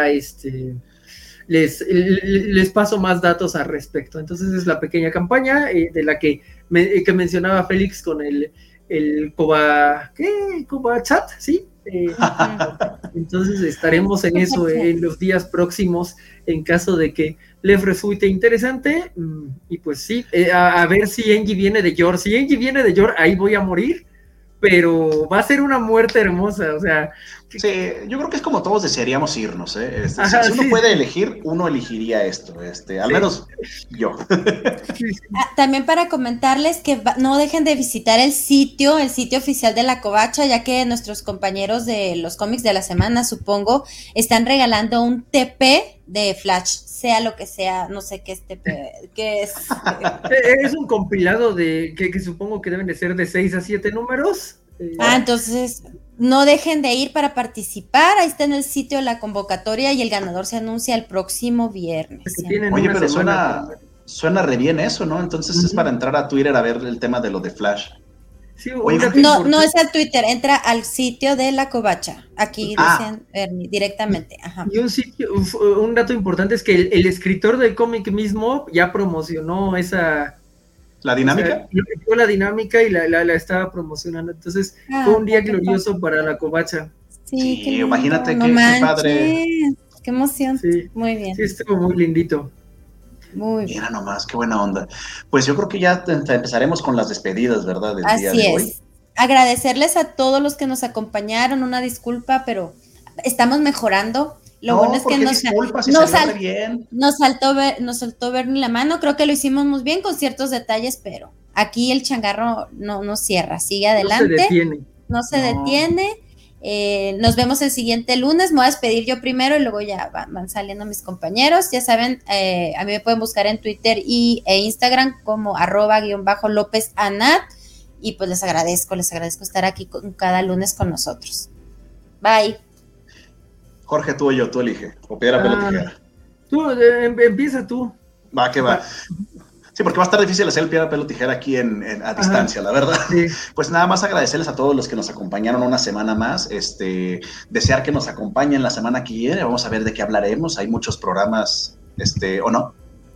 les paso más datos al respecto. Entonces es la pequeña campaña de la que mencionaba Félix con el Coba Chat, ¿sí? Entonces estaremos en eso en los días próximos en caso de que les resulte interesante, y pues sí, a ver si Angie viene de Yor. Si Angie viene de Yor, ahí voy a morir, pero va a ser una muerte hermosa, o sea. Sí, yo creo que es como todos desearíamos irnos, ¿eh? Si uno puede elegir, uno elegiría esto, al menos yo. También para comentarles que no dejen de visitar el sitio oficial de La Covacha, ya que nuestros compañeros de los cómics de la semana, supongo, están regalando un TP de Flash, sea lo que sea, no sé qué es TP, qué es. Es un compilado que supongo que deben de ser de 6 a 7 números. Entonces no dejen de ir para participar. Ahí está en el sitio la convocatoria y el ganador se anuncia el próximo viernes. Oye, pero suena re bien eso, ¿no? Entonces es para entrar a Twitter a ver el tema de lo de Flash. Sí, no es al Twitter, entra al sitio de La Covacha. Aquí dicen directamente. Ajá. Y un dato importante es que el escritor del cómic mismo ya promocionó ¿la dinámica? O sea, la dinámica y la estaba promocionando. Entonces fue un día glorioso para La Covacha. Sí, imagínate qué padre. Qué emoción. Sí. Muy bien. Sí, estuvo muy lindito. Muy bien. Mira nomás, qué buena onda. Pues yo creo que ya empezaremos con las despedidas, ¿verdad? Del día de hoy. Agradecerles a todos los que nos acompañaron. Una disculpa, pero estamos mejorando. Lo bueno es que nos saltó Bernie la mano. Creo que lo hicimos muy bien con ciertos detalles, pero aquí el changarro no cierra, sigue adelante. No se detiene. Nos vemos el siguiente lunes. Me voy a despedir yo primero y luego ya van saliendo mis compañeros. Ya saben, a mí me pueden buscar en Twitter e Instagram como @_López Anat. Y pues les agradezco estar aquí cada lunes con nosotros. Bye. Jorge, tú o yo, tú elige. O piedra, papel o tijera. Tú, empieza tú. Va, que va. Sí, porque va a estar difícil hacer el piedra, papel o tijera aquí a distancia, la verdad. Sí. Pues nada más agradecerles a todos los que nos acompañaron una semana más. Desear que nos acompañen la semana que viene. Vamos a ver de qué hablaremos. Hay muchos programas, ¿o no?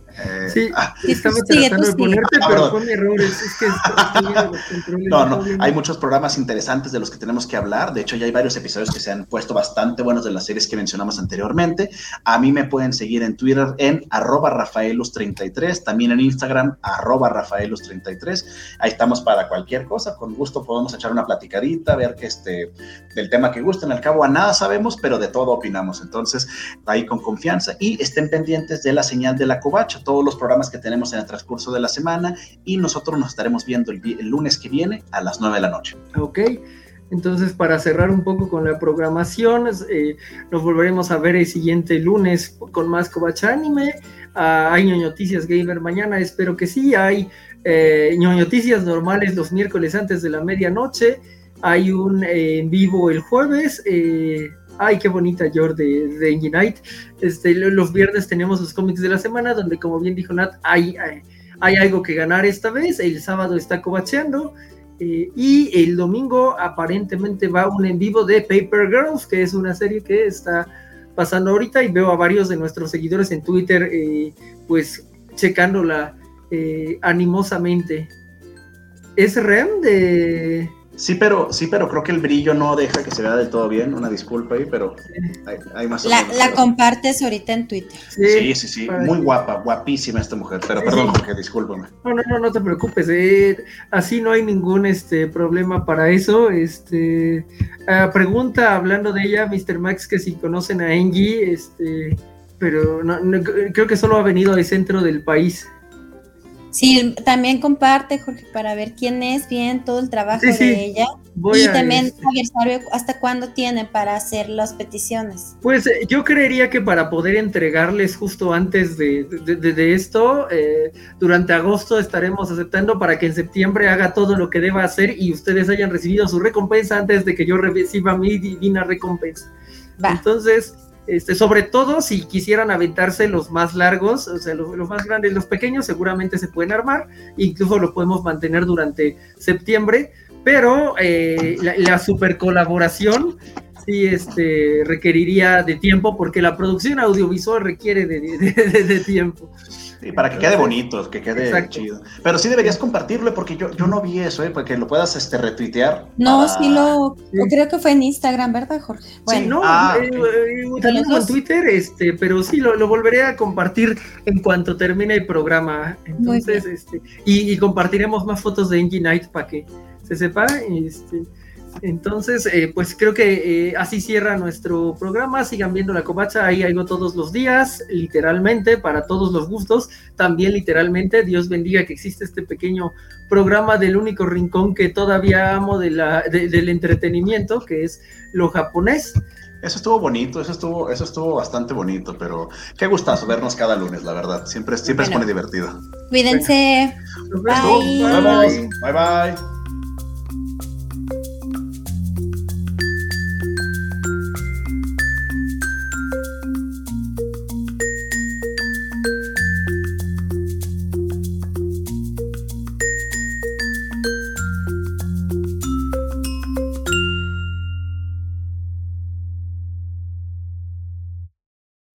Estaba tratando de ponerte, pero con errores. Es que estoy viendo los controles. No, hay muchos programas interesantes de los que tenemos que hablar. De hecho, ya hay varios episodios que se han puesto bastante buenos de las series que mencionamos anteriormente. A mí me pueden seguir en Twitter en @Rafaelus33, también en Instagram @Rafaelus33. Ahí estamos para cualquier cosa. Con gusto podemos echar una platicadita, ver del tema que gusten. Al cabo, a nada sabemos, pero de todo opinamos. Entonces, ahí con confianza. Y estén pendientes de la señal de la Covacha, todos los programas que tenemos en el transcurso de la semana, y nosotros nos estaremos viendo el lunes que viene a las 9 de la noche. Ok, entonces para cerrar un poco con la programación, nos volveremos a ver el siguiente lunes con más Covacha Anime. Hay ñoñoticias gamer mañana, espero que sí. Hay ñoñoticias normales los miércoles antes de la medianoche. Hay un en vivo el jueves. Ay, qué bonita Yor de Enginite. Los viernes tenemos los cómics de la semana, donde, como bien dijo Nat, hay algo que ganar esta vez. El sábado está covacheando. Y el domingo aparentemente va un en vivo de Paper Girls, que es una serie que está pasando ahorita, y veo a varios de nuestros seguidores en Twitter pues checándola animosamente. ¿Es REM de...? Sí, pero creo que el brillo no deja que se vea del todo bien. Una disculpa ahí, pero hay más o menos. La compartes ahorita en Twitter. Sí. Muy guapa, guapísima esta mujer. Pero perdón, Jorge, discúlpame. No te preocupes. Así no hay ningún creo para eso. Pregunta, hablando de ella, Mr. Max, que si conocen a Engie, pero no, creo que solo ha venido al centro del país. Sí, también comparte, Jorge, para ver quién es bien todo el trabajo de ella. Y también, Javier, ¿sabe hasta cuándo tienen para hacer las peticiones? Pues yo creería que para poder entregarles justo antes de esto, durante agosto estaremos aceptando para que en septiembre haga todo lo que deba hacer y ustedes hayan recibido su recompensa antes de que yo reciba mi divina recompensa. Va. Entonces... sobre todo si quisieran aventarse los más largos, o sea, los más grandes, los pequeños seguramente se pueden armar, incluso lo podemos mantener durante septiembre, pero la super colaboración sí requeriría de tiempo, porque la producción audiovisual requiere de tiempo. Sí, para que quede bonito, que quede Exacto. Chido. Pero sí deberías compartirlo, porque yo no vi eso, para que lo puedas retuitear. No, creo que fue en Instagram, ¿verdad, Jorge? Bueno, sí, también en Twitter, pero sí, lo volveré a compartir en cuanto termine el programa. Entonces, y compartiremos más fotos de Enginite para que se sepa, Entonces, pues creo que así cierra nuestro programa. Sigan viendo la Covacha, hay algo todos los días, literalmente, para todos los gustos, también literalmente. Dios bendiga que existe este pequeño programa del único rincón que todavía amo del entretenimiento, que es lo japonés. Eso estuvo bonito, eso estuvo bastante bonito, pero qué gustazo vernos cada lunes, la verdad. Siempre se pone divertido. Cuídense. Bye. Bye.